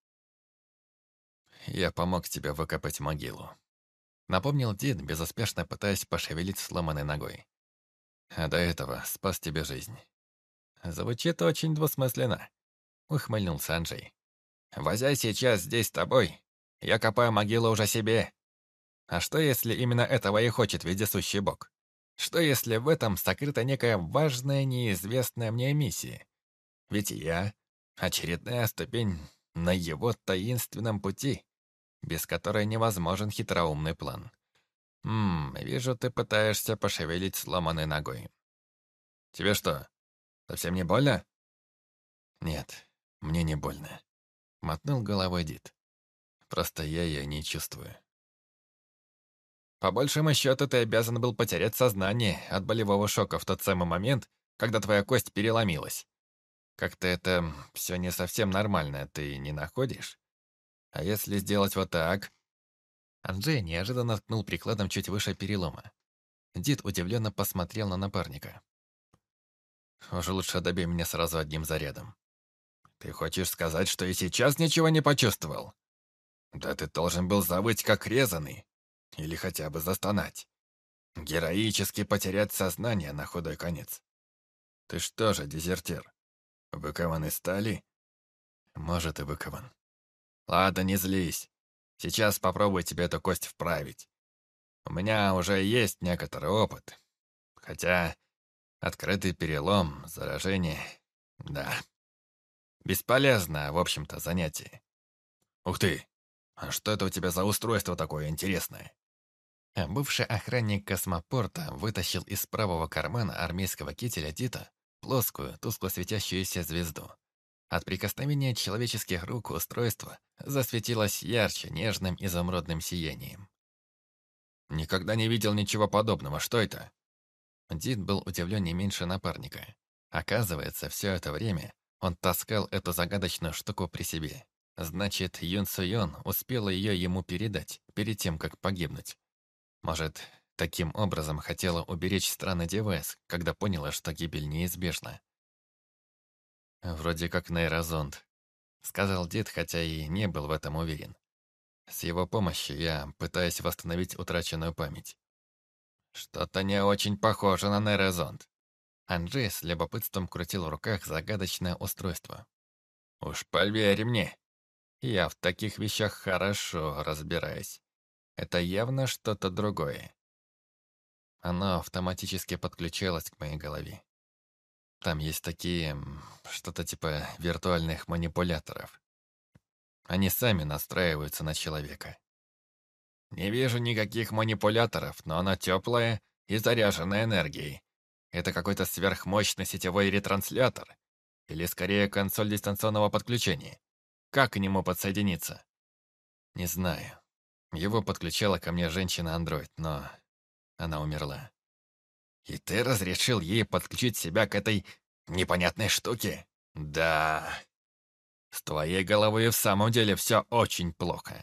Я помог тебе выкопать могилу. Напомнил Дин, безуспешно пытаясь пошевелить сломанной ногой. А до этого спас тебе жизнь. Звучит очень двусмысленно, ухмыльнулся Анджей. Возясь сейчас здесь с тобой, я копаю могилу уже себе. А что, если именно этого и хочет вездесущий бог? Что, если в этом сокрыта некая важная, неизвестная мне миссия? Ведь я — очередная ступень на его таинственном пути, без которой невозможен хитроумный план. Вижу, ты пытаешься пошевелить сломанной ногой. Тебе что, совсем не больно? Нет, мне не больно. Мотнул головой Дид. Просто я ее не чувствую. По большему счету, ты обязан был потерять сознание от болевого шока в тот самый момент, когда твоя кость переломилась. Как-то это все не совсем нормально, ты не находишь? А если сделать вот так? Анджей неожиданно ткнул прикладом чуть выше перелома. Дид удивленно посмотрел на напарника. «Уже лучше добей меня сразу одним зарядом». «Ты хочешь сказать, что и сейчас ничего не почувствовал? Да ты должен был завыть как резаный. Или хотя бы застонать. Героически потерять сознание на худой конец. Ты что же, дезертир, выкован из стали?» «Может, и выкован». «Ладно, не злись. Сейчас попробуй тебе эту кость вправить. У меня уже есть некоторый опыт. Хотя открытый перелом, заражение... Да. Бесполезно, в общем-то, занятие. Ух ты! А что это у тебя за устройство такое интересное?» Бывший охранник космопорта вытащил из правого кармана армейского кителя Дита плоскую, тускло светящуюся звезду. От прикосновения человеческих рук устройство засветилось ярче, нежным изумрудным сиянием. «Никогда не видел ничего подобного. Что это?» Дид был удивлен не меньше напарника. Оказывается, все это время он таскал эту загадочную штуку при себе. Значит, Юн Суён успела ее ему передать, перед тем, как погибнуть. Может, таким образом хотела уберечь страны ДВС, когда поняла, что гибель неизбежна. «Вроде как нейрозонд», — сказал дед, хотя и не был в этом уверен. «С его помощью я пытаюсь восстановить утраченную память». «Что-то не очень похоже на нейрозонд». Анджей с любопытством крутил в руках загадочное устройство. «Уж поверь мне, я в таких вещах хорошо разбираюсь. Это явно что-то другое». Оно автоматически подключалось к моей голове. Там есть такие, что-то типа виртуальных манипуляторов. Они сами настраиваются на человека. Не вижу никаких манипуляторов, но оно теплое и заряженное энергией. Это какой-то сверхмощный сетевой ретранслятор. Или скорее консоль дистанционного подключения. Как к нему подсоединиться? Не знаю. Его подключала ко мне женщина-андроид, но она умерла. И ты разрешил ей подключить себя к этой непонятной штуке? Да. С твоей головой и в самом деле все очень плохо.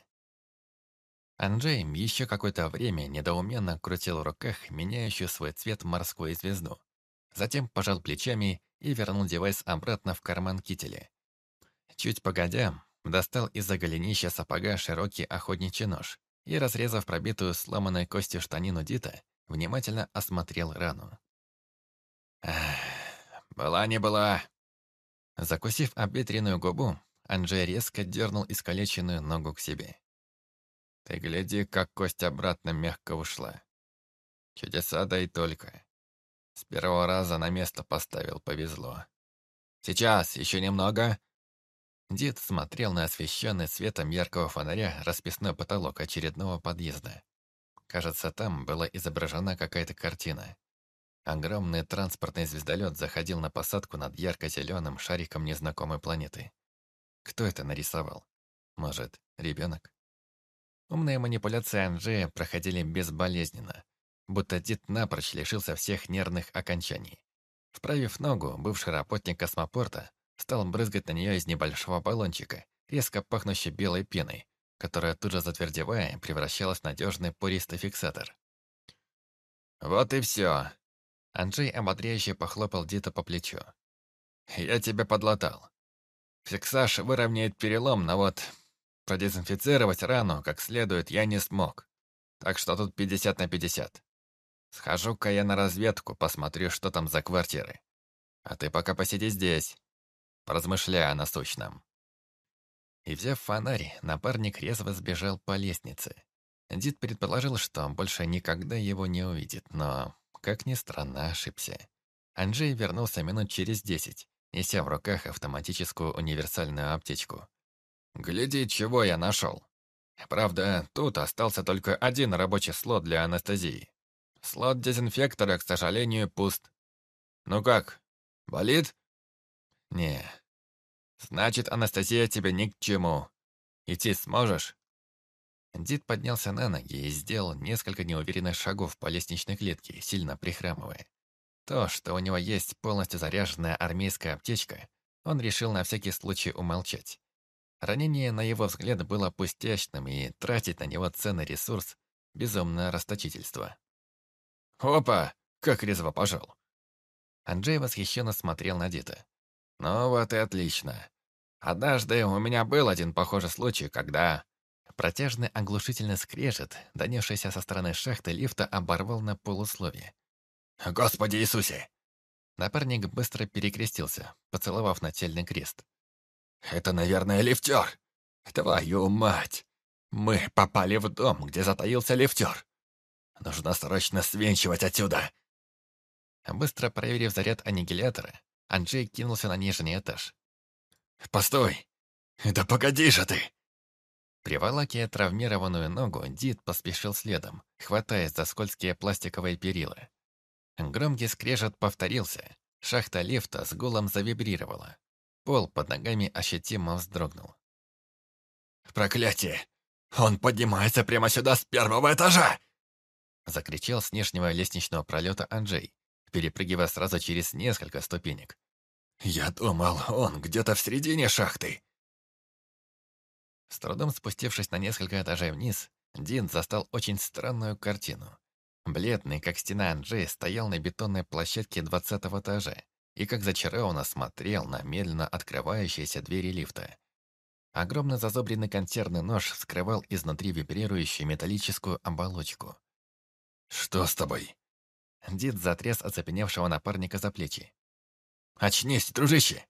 Анджей еще какое-то время недоуменно крутил в руках меняющую свой цвет морскую звезду. Затем пожал плечами и вернул девайс обратно в карман кителя. Чуть погодя, достал из-за голенища сапога широкий охотничий нож и, разрезав пробитую сломанной костью штанину Дита, внимательно осмотрел рану. «Ах, была не была». Закусив обветренную губу, Анджей резко дернул искалеченную ногу к себе. «Ты гляди, как кость обратно мягко ушла. Чудеса, да и только. С первого раза на место поставил, повезло. Сейчас, еще немного». Дед смотрел на освещенный светом яркого фонаря расписной потолок очередного подъезда. Кажется, там была изображена какая-то картина. Огромный транспортный звездолет заходил на посадку над ярко-зеленым шариком незнакомой планеты. Кто это нарисовал? Может, ребенок? Умные манипуляции Анджея проходили безболезненно, будто дед напрочь лишился всех нервных окончаний. Вправив ногу, бывший работник космопорта стал брызгать на нее из небольшого баллончика, резко пахнущей белой пеной, которая тут же затвердевая превращалась в надежный пористый фиксатор. «Вот и все. Анджей ободряюще похлопал Дита по плечу. Я тебя подлатал. Фиксаж выровняет перелом, но вот продезинфицировать рану как следует я не смог. Так что тут 50 на 50. Схожу-ка я на разведку, посмотрю, что там за квартиры. А ты пока посиди здесь, поразмышляй о насущном». И, взяв фонарь, напарник резво сбежал по лестнице. Дид предположил, что он больше никогда его не увидит, но, как ни странно, ошибся. Анджей вернулся минут через 10, неся в руках автоматическую универсальную аптечку. «Гляди, чего я нашел. Правда, тут остался только один рабочий слот для анестезии. Слот дезинфектора, к сожалению, пуст. Ну как, болит?» «Не, «Значит, анестезия тебе ни к чему. Идти сможешь?» Дид поднялся на ноги и сделал несколько неуверенных шагов по лестничной клетке, сильно прихрамывая. То, что у него есть полностью заряженная армейская аптечка, он решил на всякий случай умолчать. Ранение, на его взгляд, было пустячным, и тратить на него ценный ресурс – безумное расточительство. «Опа, как резво пожал!» Анджей восхищенно смотрел на Дита. «Ну вот и отлично. Однажды у меня был один похожий случай, когда...» Протяжный оглушительный скрежет, донесшийся со стороны шахты лифта, оборвал на полусловие. «Господи Иисусе!» Напарник быстро перекрестился, поцеловав нательный крест. «Это, наверное, лифтер! Твою мать! Мы попали в дом, где затаился лифтер! Нужно срочно свинчивать отсюда!» Быстро проверив заряд аннигилятора, Анджей кинулся на нижний этаж. «Постой! Да погоди же ты!» Приволакивая травмированную ногу, Дид поспешил следом, хватаясь за скользкие пластиковые перила. Громкий скрежет повторился. Шахта лифта с гулом завибрировала. Пол под ногами ощутимо вздрогнул. «Проклятие! Он поднимается прямо сюда с первого этажа!» Закричал с нижнего лестничного пролета Анджей, перепрыгивая сразу через несколько ступенек. «Я думал, он где-то в середине шахты!» С трудом спустившись на несколько этажей вниз, Дин застал очень странную картину. Бледный, как стена, Анджей стоял на бетонной площадке 20-го этажа и как зачарованно смотрел на медленно открывающиеся двери лифта. Огромный зазубренный консервный нож вскрывал изнутри вибрирующую металлическую оболочку. «Что с тобой?» Дид затряс оцепеневшего напарника за плечи. «Очнись, дружище!»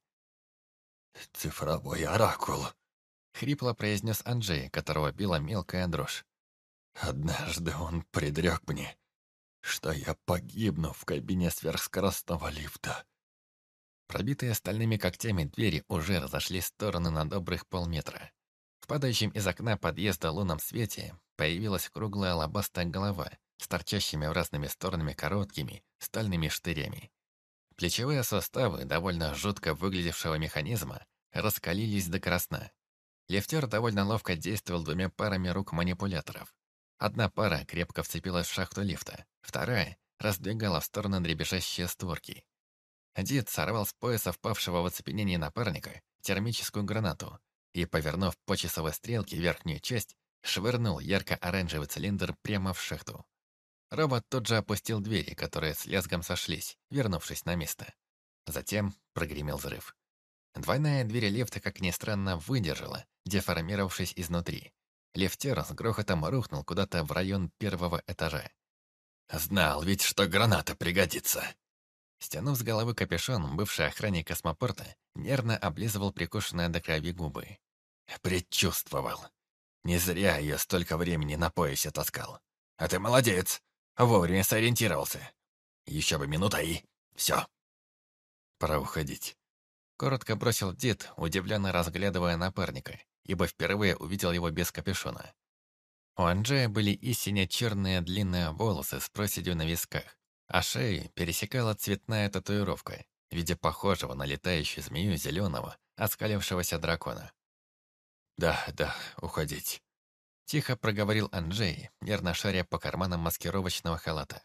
«Цифровой оракул!» — хрипло произнес Анджей, которого била мелкая дрожь. «Однажды он предрек мне, что я погибну в кабине сверхскоростного лифта». Пробитые стальными когтями двери уже разошлись в стороны на добрых полметра. В падающем из окна подъезда лунном свете появилась круглая лобастая голова с торчащими в разными сторонами короткими стальными штырями. Плечевые составы довольно жутко выглядевшего механизма раскалились до красна. Лифтер довольно ловко действовал двумя парами рук манипуляторов. Одна пара крепко вцепилась в шахту лифта, вторая раздвигала в стороны дребезжащие створки. Дид сорвал с пояса впавшего в оцепенение напарника термическую гранату и, повернув по часовой стрелке верхнюю часть, швырнул ярко-оранжевый цилиндр прямо в шахту. Робот тут же опустил двери, которые с лязгом сошлись, вернувшись на место. Затем прогремел взрыв. Двойная дверь лифта, как ни странно, выдержала, деформировавшись изнутри. Лифтер с грохотом рухнул куда-то в район первого этажа. «Знал ведь, что граната пригодится!» Стянув с головы капюшон, бывший охранник космопорта нервно облизывал прикушенные до крови губы. «Предчувствовал. Не зря ее столько времени на поясе таскал. А ты молодец, вовремя сориентировался. Еще бы минута и... все. Пора уходить». Коротко бросил Дид, удивленно разглядывая напарника, ибо впервые увидел его без капюшона. У Анджея были истинно черные длинные волосы с проседью на висках, а шею пересекала цветная татуировка в виде похожего на летающую змею зеленого, оскалившегося дракона. «Да, уходить», — тихо проговорил Анджей, нервно шаря по карманам маскировочного халата.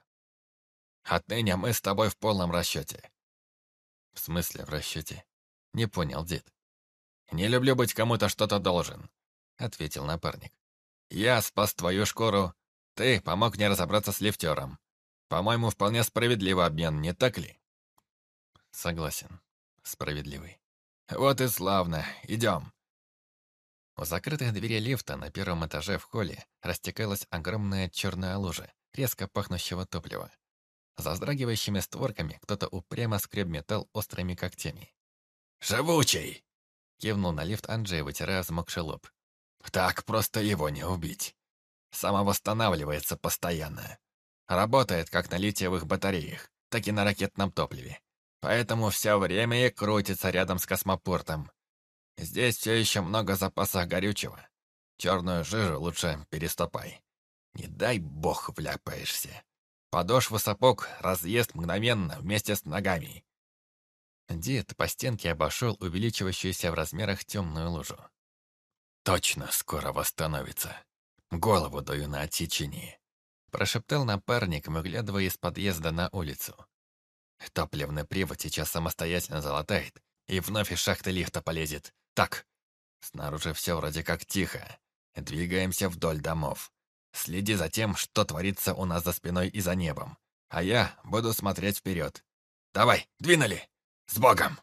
«Отныне мы с тобой в полном расчете». «В смысле в расчете?» — не понял Дид. «Не люблю быть кому-то что-то должен. ответил напарник. «Я спас твою шкуру, ты помог мне разобраться с лифтером. По-моему, вполне справедливый обмен, не так ли?» «Согласен. Справедливый». «Вот и славно. Идем». У закрытых дверей лифта на первом этаже в холле растекалась огромная черная лужа, резко пахнущего топлива. За вздрагивающими створками кто-то упрямо скреб металл острыми когтями. «Живучий!» — кивнул на лифт Анджей, вытирая взмокший лоб. «Так просто его не убить. Самовосстанавливается постоянно. Работает как на литиевых батареях, так и на ракетном топливе. Поэтому все время и крутится рядом с космопортом. Здесь все еще много запасов горючего. Черную жижу лучше переступай. Не дай бог вляпаешься. Подошву сапог разъест мгновенно вместе с ногами». Дед по стенке обошел увеличивающуюся в размерах темную лужу. «Точно скоро восстановится. Голову даю на отсечение», — прошептал напарник, выглядывая из подъезда на улицу. «Топливный привод сейчас самостоятельно залатает и вновь из шахты лифта полезет. Так, снаружи все вроде как тихо. Двигаемся вдоль домов. Следи за тем, что творится у нас за спиной и за небом. А я буду смотреть вперед. Давай, двинули! С Богом!»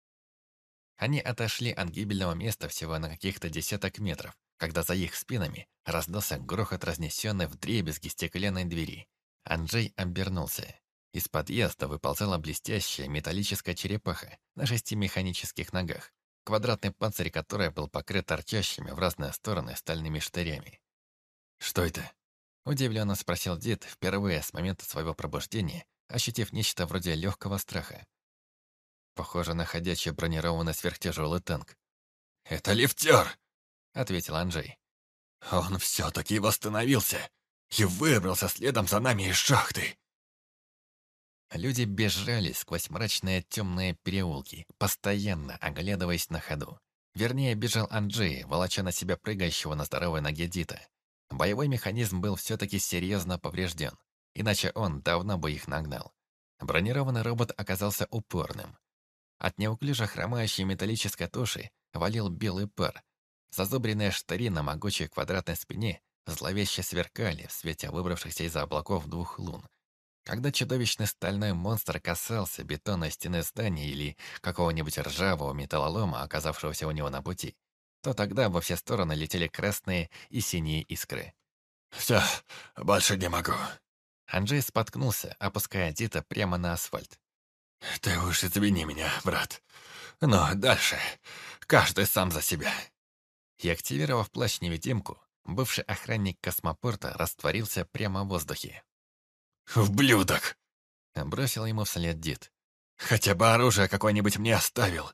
Они отошли от гибельного места всего на каких-то десяток метров, когда за их спинами раздался грохот разнесенной вдребезги стеклянной двери. Анджей обернулся. Из подъезда выползала блестящая металлическая черепаха на 6 механических ногах, квадратный панцирь которой был покрыт торчащими в разные стороны стальными штырями. «Что это?» — удивленно спросил дед, впервые с момента своего пробуждения, ощутив нечто вроде легкого страха. Похоже на ходячий бронированный сверхтяжелый танк. «Это лифтер!» — ответил Анджей. «Он все-таки восстановился и выбрался следом за нами из шахты!» Люди бежали сквозь мрачные темные переулки, постоянно оглядываясь на ходу. Вернее, бежал Анджей, волоча на себя прыгающего на здоровой ноге Дита. Боевой механизм был все-таки серьезно поврежден, иначе он давно бы их нагнал. Бронированный робот оказался упорным. От неуклюже хромающей металлической туши валил белый пар. Зазубренные штыри на могучей квадратной спине зловеще сверкали в свете выбравшихся из-за облаков 2 лун. Когда чудовищный стальной монстр касался бетонной стены здания или какого-нибудь ржавого металлолома, оказавшегося у него на пути, то тогда во все стороны летели красные и синие искры. «Все, больше не могу». Анджей споткнулся, опуская Дита прямо на асфальт. «Ты уж извини меня, брат. Но дальше каждый сам за себя». И, активировав плащ-невидимку, бывший охранник космопорта растворился прямо в воздухе. «Ублюдок!» — бросил ему вслед Дит. «Хотя бы оружие какое-нибудь мне оставил!»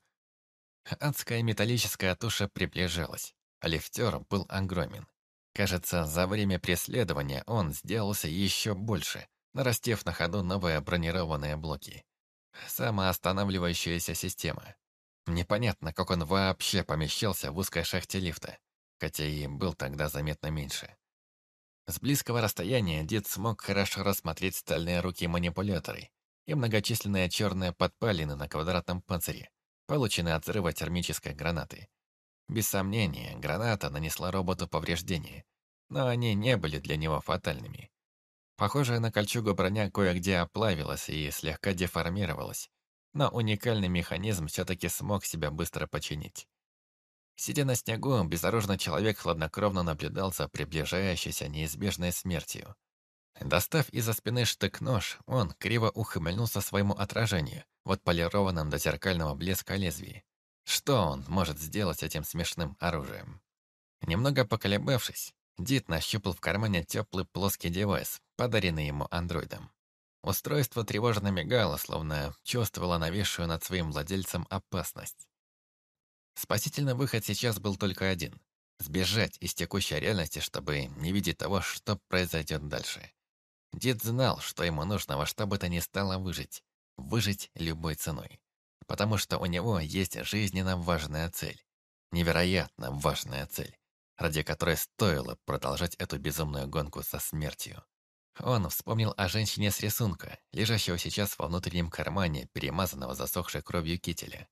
Адская металлическая туша приближалась. Лифтер был огромен. Кажется, за время преследования он сделался еще больше, нарастив на ходу новые бронированные блоки. Самоостанавливающаяся система. Непонятно, как он вообще помещался в узкой шахте лифта, хотя и был тогда заметно меньше. С близкого расстояния Дид смог хорошо рассмотреть стальные руки-манипуляторы и многочисленные черные подпалины на квадратном панцире, полученные от взрыва термической гранаты. Без сомнения, граната нанесла роботу повреждения, но они не были для него фатальными. Похожая на кольчугу броня кое-где оплавилась и слегка деформировалась, но уникальный механизм все-таки смог себя быстро починить. Сидя на снегу, безоружный человек хладнокровно наблюдал за приближающейся неизбежной смертью. Достав из-за спины штык-нож, он криво ухмыльнулся своему отражению в отполированном до зеркального блеска лезвии. Что он может сделать этим смешным оружием? Немного поколебавшись, Дид нащупал в кармане теплый плоский девайс, подаренный ему андроидом. Устройство тревожно мигало, словно чувствовало нависшую над своим владельцем опасность. Спасительный выход сейчас был только один — сбежать из текущей реальности, чтобы не видеть того, что произойдет дальше. Дед знал, что ему нужно во что бы то ни стало выжить. Выжить любой ценой. Потому что у него есть жизненно важная цель. Невероятно важная цель, ради которой стоило продолжать эту безумную гонку со смертью. Он вспомнил о женщине с рисунка, лежащего сейчас во внутреннем кармане, перемазанного засохшей кровью кителя.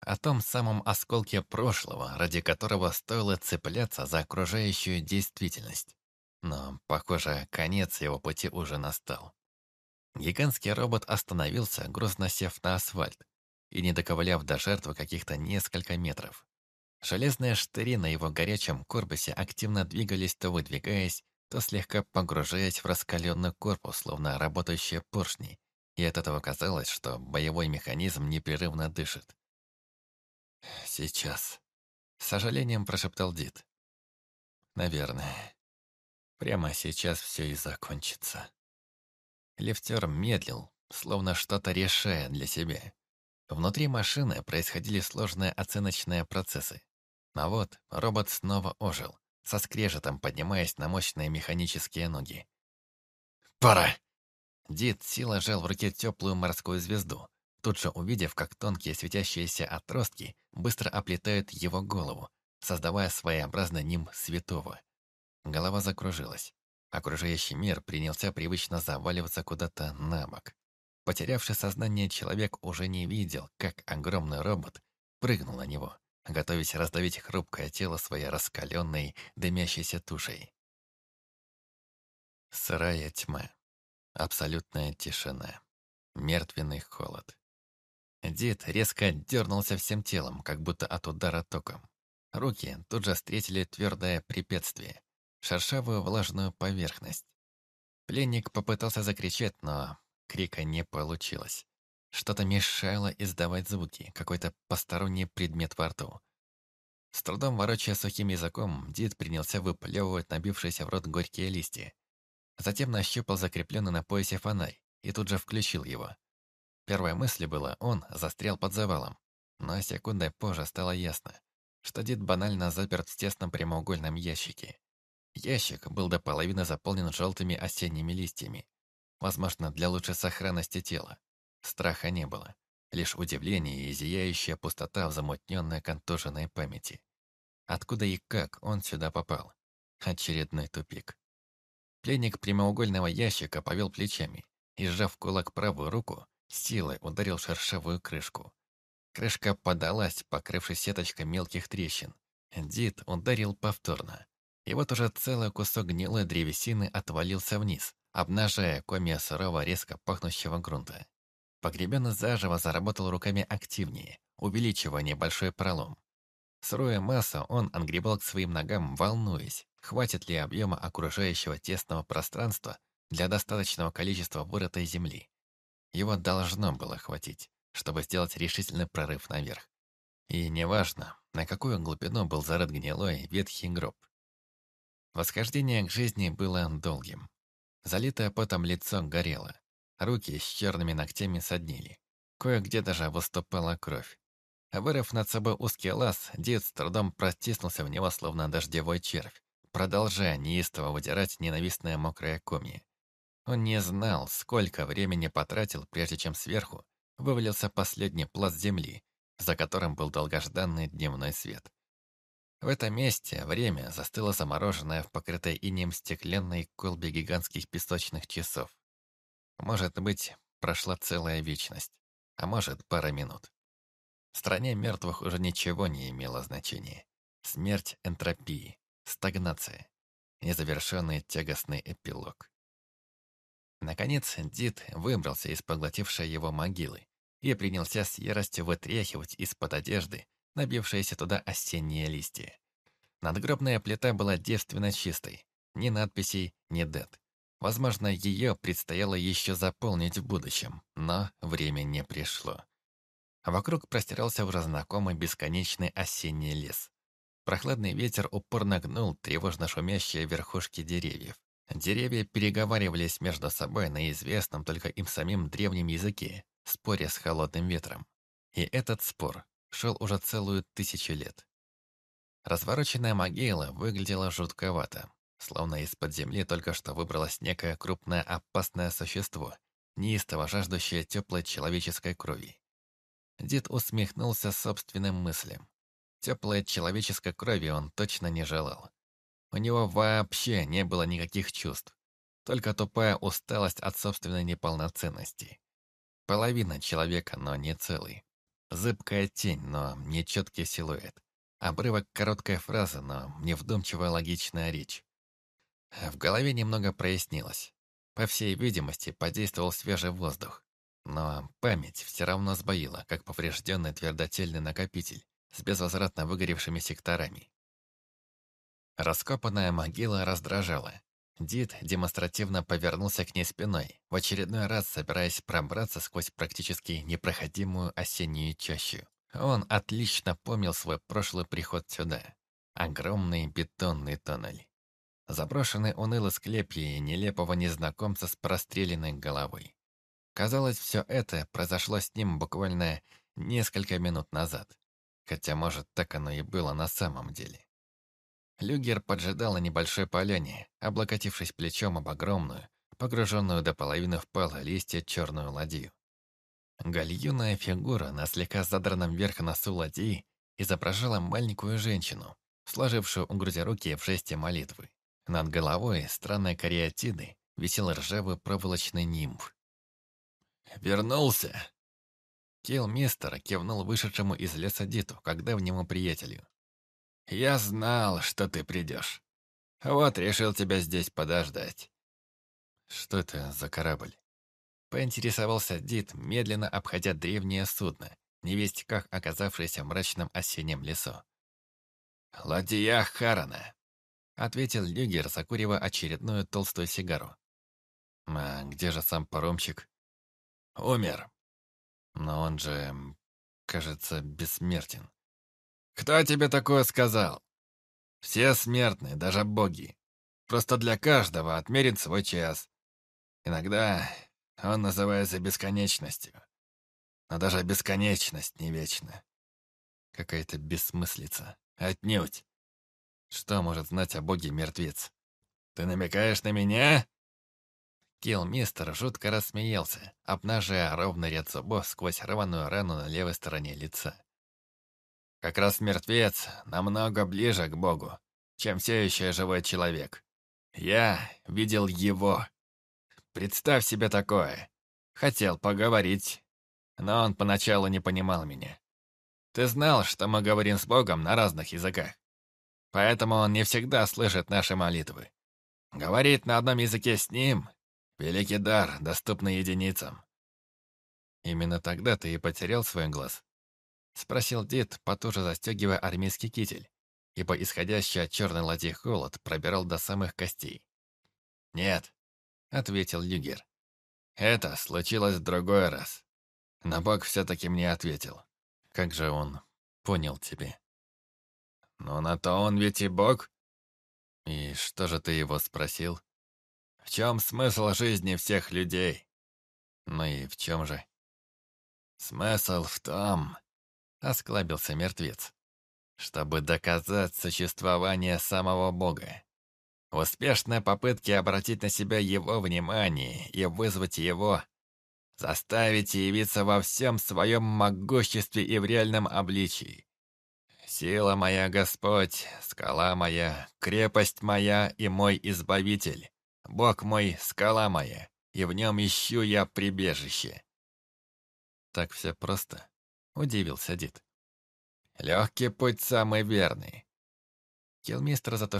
о том самом осколке прошлого, ради которого стоило цепляться за окружающую действительность. Но, похоже, конец его пути уже настал. Гигантский робот остановился, грузно сев на асфальт, и не доковыляв до жертвы каких-то несколько метров. Железные штыри на его горячем корпусе активно двигались, то выдвигаясь, то слегка погружаясь в раскаленный корпус, словно работающие поршни, и от этого казалось, что боевой механизм непрерывно дышит. «Сейчас», — с сожалением прошептал Дид. «Наверное, прямо сейчас все и закончится». Лифтер медлил, словно что-то решая для себя. Внутри машины происходили сложные оценочные процессы. А вот робот снова ожил, со скрежетом поднимаясь на мощные механические ноги. «Пора!» Дид силой сжал в руке теплую морскую звезду, тут же увидев, как тонкие светящиеся отростки быстро оплетают его голову, создавая своеобразный ним святого. Голова закружилась. Окружающий мир принялся привычно заваливаться куда-то на бок. Потерявший сознание человек уже не видел, как огромный робот прыгнул на него, готовясь раздавить хрупкое тело своей раскаленной, дымящейся тушей. Сырая тьма. Абсолютная тишина. Мертвенный холод. Дид резко дернулся всем телом, как будто от удара током. Руки тут же встретили твердое препятствие, шершавую влажную поверхность. Пленник попытался закричать, но крика не получилось. Что-то мешало издавать звуки, какой-то посторонний предмет во рту. С трудом ворочая сухим языком, Дид принялся выплевывать набившиеся в рот горькие листья. Затем нащупал закрепленный на поясе фонарь и тут же включил его. Первой мыслью было, он застрял под завалом. Но секундой позже стало ясно, что Дид банально заперт в тесном прямоугольном ящике. Ящик был до половины заполнен желтыми осенними листьями. Возможно, для лучшей сохранности тела. Страха не было. Лишь удивление и зияющая пустота в замутненной контуженной памяти. Откуда и как он сюда попал? Очередной тупик. Пленник прямоугольного ящика повел плечами и, сжав в кулак правую руку, силой ударил шершавую крышку. Крышка подалась, покрывшись сеточкой мелких трещин. Дид ударил повторно. И вот уже целый кусок гнилой древесины отвалился вниз, обнажая комья сырого, резко пахнущего грунта. Погребенный заживо заработал руками активнее, увеличивая небольшой пролом. Сырую массу он отгребал к своим ногам, волнуясь, хватит ли объема окружающего тесного пространства для достаточного количества вырытой земли. Его должно было хватить, чтобы сделать решительный прорыв наверх. И неважно, на какую глубину был зарыт гнилой ветхий гроб. Восхождение к жизни было долгим. Залитое потом лицо горело, руки с черными ногтями соднили. Кое-где даже выступала кровь. Вырыв над собой узкий лаз, Дид с трудом протиснулся в него, словно дождевой червь, продолжая неистово выдирать ненавистное мокрое комья. Он не знал, сколько времени потратил, прежде чем сверху вывалился последний пласт земли, за которым был долгожданный дневной свет. В этом месте время застыло замороженное в покрытой инеем стеклянной колбе гигантских песочных часов. Может быть, прошла целая вечность, а может, пара минут. В стране мертвых уже ничего не имело значения. Смерть энтропии, стагнация, незавершенный тягостный эпилог. Наконец, Дид выбрался из поглотившей его могилы и принялся с яростью вытряхивать из-под одежды набившиеся туда осенние листья. Надгробная плита была девственно чистой, ни надписей, ни дат. Возможно, ее предстояло еще заполнить в будущем, но время не пришло. Вокруг простирался уже знакомый бесконечный осенний лес. Прохладный ветер упорно гнул тревожно шумящие верхушки деревьев. Деревья переговаривались между собой на известном только им самим древнем языке, споря с холодным ветром. И этот спор шел уже целую 1000 лет. Развороченная могила выглядела жутковато, словно из-под земли только что выбралось некое крупное опасное существо, неистово жаждущее теплой человеческой крови. Дид усмехнулся собственным мыслям. Теплой человеческой крови он точно не желал. У него вообще не было никаких чувств, только тупая усталость от собственной неполноценности. Половина человека, но не целый. Зыбкая тень, но нечеткий силуэт. Обрывок короткой фразы, но невдумчивая логичная речь. В голове немного прояснилось. По всей видимости, подействовал свежий воздух. Но память все равно сбоила, как поврежденный твердотельный накопитель с безвозвратно выгоревшими секторами. Раскопанная могила раздражала. Дид демонстративно повернулся к ней спиной, в очередной раз собираясь пробраться сквозь практически непроходимую осеннюю чащу. Он отлично помнил свой прошлый приход сюда. Огромный бетонный тоннель. Заброшенный унылый склеп и нелепого незнакомца с простреленной головой. Казалось, все это произошло с ним буквально несколько минут назад. Хотя, может, так оно и было на самом деле. Люгер поджидал на небольшой поляне, облокотившись плечом об огромную, погруженную до половины в палые листья черную ладью. Гальюная фигура на слегка задранном вверх носу ладьи изображала маленькую женщину, сложившую у груди руки в жесте молитвы. Над головой странной кариатиды висел ржавый проволочный нимб. «Вернулся!» Килмистер кивнул вышедшему из леса Диту, как давнему приятелю. «Я знал, что ты придешь. Вот решил тебя здесь подождать». «Что это за корабль?» Поинтересовался Дит, медленно обходя древнее судно, невесть как оказавшееся в мрачном осеннем лесу. «Ладья Харана», — ответил Люгер, закуривая очередную толстую сигару. «А где же сам паромщик?» «Умер». «Но он же, кажется, бессмертен». «Кто тебе такое сказал? Все смертны, даже боги. Просто для каждого отмерен свой час. Иногда он называется бесконечностью. Но даже бесконечность не вечна. Какая-то бессмыслица. Отнюдь. Что может знать о боге мертвец? Ты намекаешь на меня?» Килмистер жутко рассмеялся, обнажая ровный ряд зубов сквозь рваную рану на левой стороне лица. «Как раз мертвец намного ближе к Богу, чем все еще живой человек. Я видел его. Представь себе такое. Хотел поговорить, но он поначалу не понимал меня. Ты знал, что мы говорим с Богом на разных языках, поэтому он не всегда слышит наши молитвы. Говорить на одном языке с ним — великий дар, доступный единицам». «Именно тогда ты и потерял свой глаз?» — спросил Дид, потуже застегивая армейский китель, ибо исходящий от черной ладьи холод пробирал до самых костей. «Нет», — ответил Люгер. «Это случилось в другой раз. Но Бог все-таки мне ответил. Как же он понял тебя?» «Ну, на то он ведь и Бог». «И что же ты его спросил?» «В чем смысл жизни всех людей?» «Ну и в чем же?» «Смысл в том...» — осклабился мертвец. «Чтобы доказать существование самого Бога. В успешной попытке обратить на себя его внимание и вызвать его, заставить явиться во всем своем могуществе и в реальном обличии. Сила моя, Господь, скала моя, крепость моя и мой избавитель. Бог мой, скала моя, и в нем ищу я прибежище». «Так все просто», — удивился Дид. «Легкий путь самый верный». Килмистер затушил